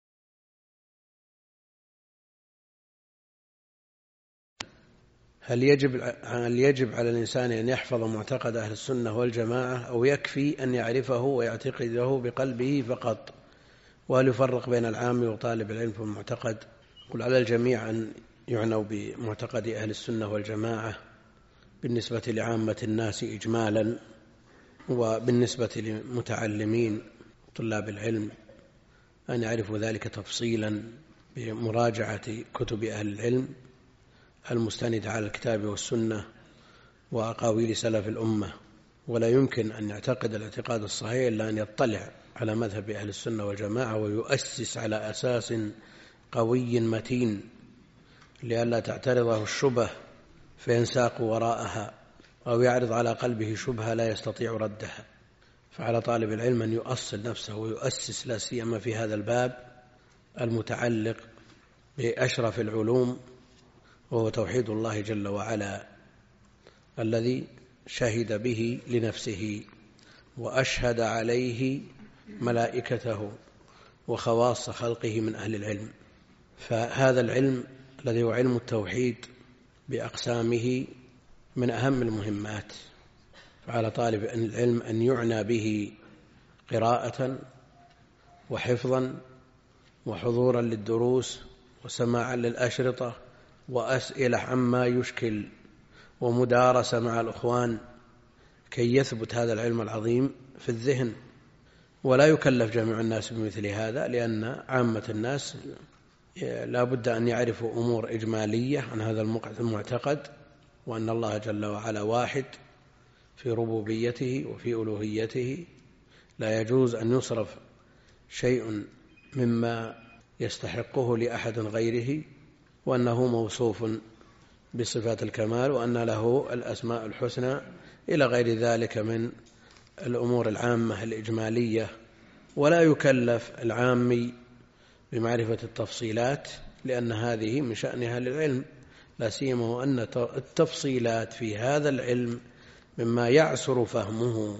هل يجب هل يجب على الإنسان أن يحفظ معتقد أهل السنة والجماعة، أو يكفي أن يعرفه ويعتقده بقلبه فقط؟ وهل يفرق بين العام وطالب العلم في المعتقد؟ قل على الجميع أن يعنوا بمعتقد أهل السنة والجماعة بالنسبة لعامة الناس إجمالا، وبالنسبة للمتعلمين طلاب العلم أن يعرفوا ذلك تفصيلا بمراجعة كتب أهل العلم المستندة على الكتاب والسنة وأقاويل سلف الأمة. ولا يمكن أن يعتقد الاعتقاد الصحيح إلا أن يطلع على مذهب أهل السنة والجماعة ويؤسس على أساس قوي متين لئلا تعترضه الشبه فينساق وراءها، أو يعرض على قلبه شبهة لا يستطيع ردها. فعلى طالب العلم أن يؤصل نفسه ويؤسس، لا سيما في هذا الباب المتعلق بأشرف العلوم، وهو توحيد الله جل وعلا الذي شهد به لنفسه وأشهد عليه ملائكته وخواص خلقه من أهل العلم. فهذا العلم الذي هو علم التوحيد بأقسامه من أهم المهمات، فعلى طالب العلم أن يعنى به قراءة وحفظا وحضورا للدروس وسماعا للأشرطة وأسئلة عما يشكل ومدارسة مع الأخوان كي يثبت هذا العلم العظيم في الذهن. ولا يكلف جميع الناس بمثل هذا، لأن عامة الناس لا بد أن يعرفوا أمور إجمالية عن هذا المعتقد، وأن الله جل وعلا واحد في ربوبيته وفي ألوهيته، لا يجوز أن يصرف شيء مما يستحقه لأحد غيره، وأنه موصوف بصفات الكمال، وأن له الأسماء الحسنى إلى غير ذلك من الأمور العامة الإجمالية. ولا يكلف العامي بمعرفة التفصيلات، لأن هذه من شأنها للعلم، لا سيما وأن التفصيلات في هذا العلم مما يعسر فهمه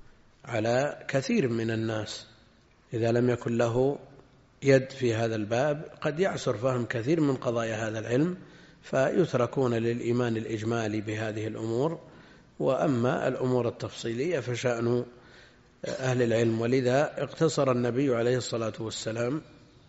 على كثير من الناس. إذا لم يكن له يد في هذا الباب قد يعسر فهم كثير من قضايا هذا العلم، فيتركون للإيمان الإجمالي بهذه الأمور. وأما الأمور التفصيلية فشأن أهل العلم. ولذا اقتصر النبي عليه الصلاة والسلام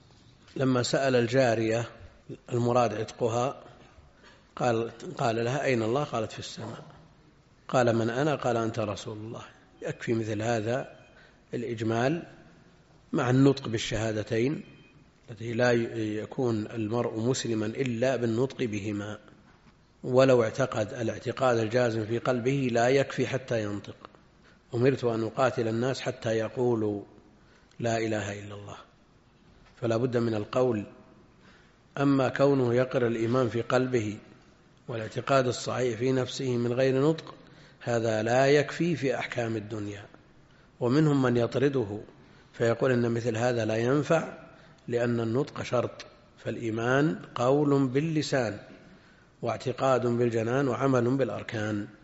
لما سأل الجارية المراد عتقها، قال, قال لها: أين الله؟ قالت: في السماء. قال: من أنا؟ قال: أنت رسول الله. يكفي مثل هذا الإجمال مع النطق بالشهادتين، التي لا يكون المرء مسلما إلا بالنطق بهما، ولو اعتقد الاعتقاد الجازم في قلبه لا يكفي حتى ينطق. أمرت أن أقاتل الناس حتى يقولوا لا إله إلا الله، فلا بد من القول. أما كونه يقر الإيمان في قلبه والاعتقاد الصحيح في نفسه من غير نطق، هذا لا يكفي في أحكام الدنيا. ومنهم من يطرده فيقول إن مثل هذا لا ينفع، لأن النطق شرط، فالإيمان قول باللسان واعتقاد بالجنان وعمل بالأركان.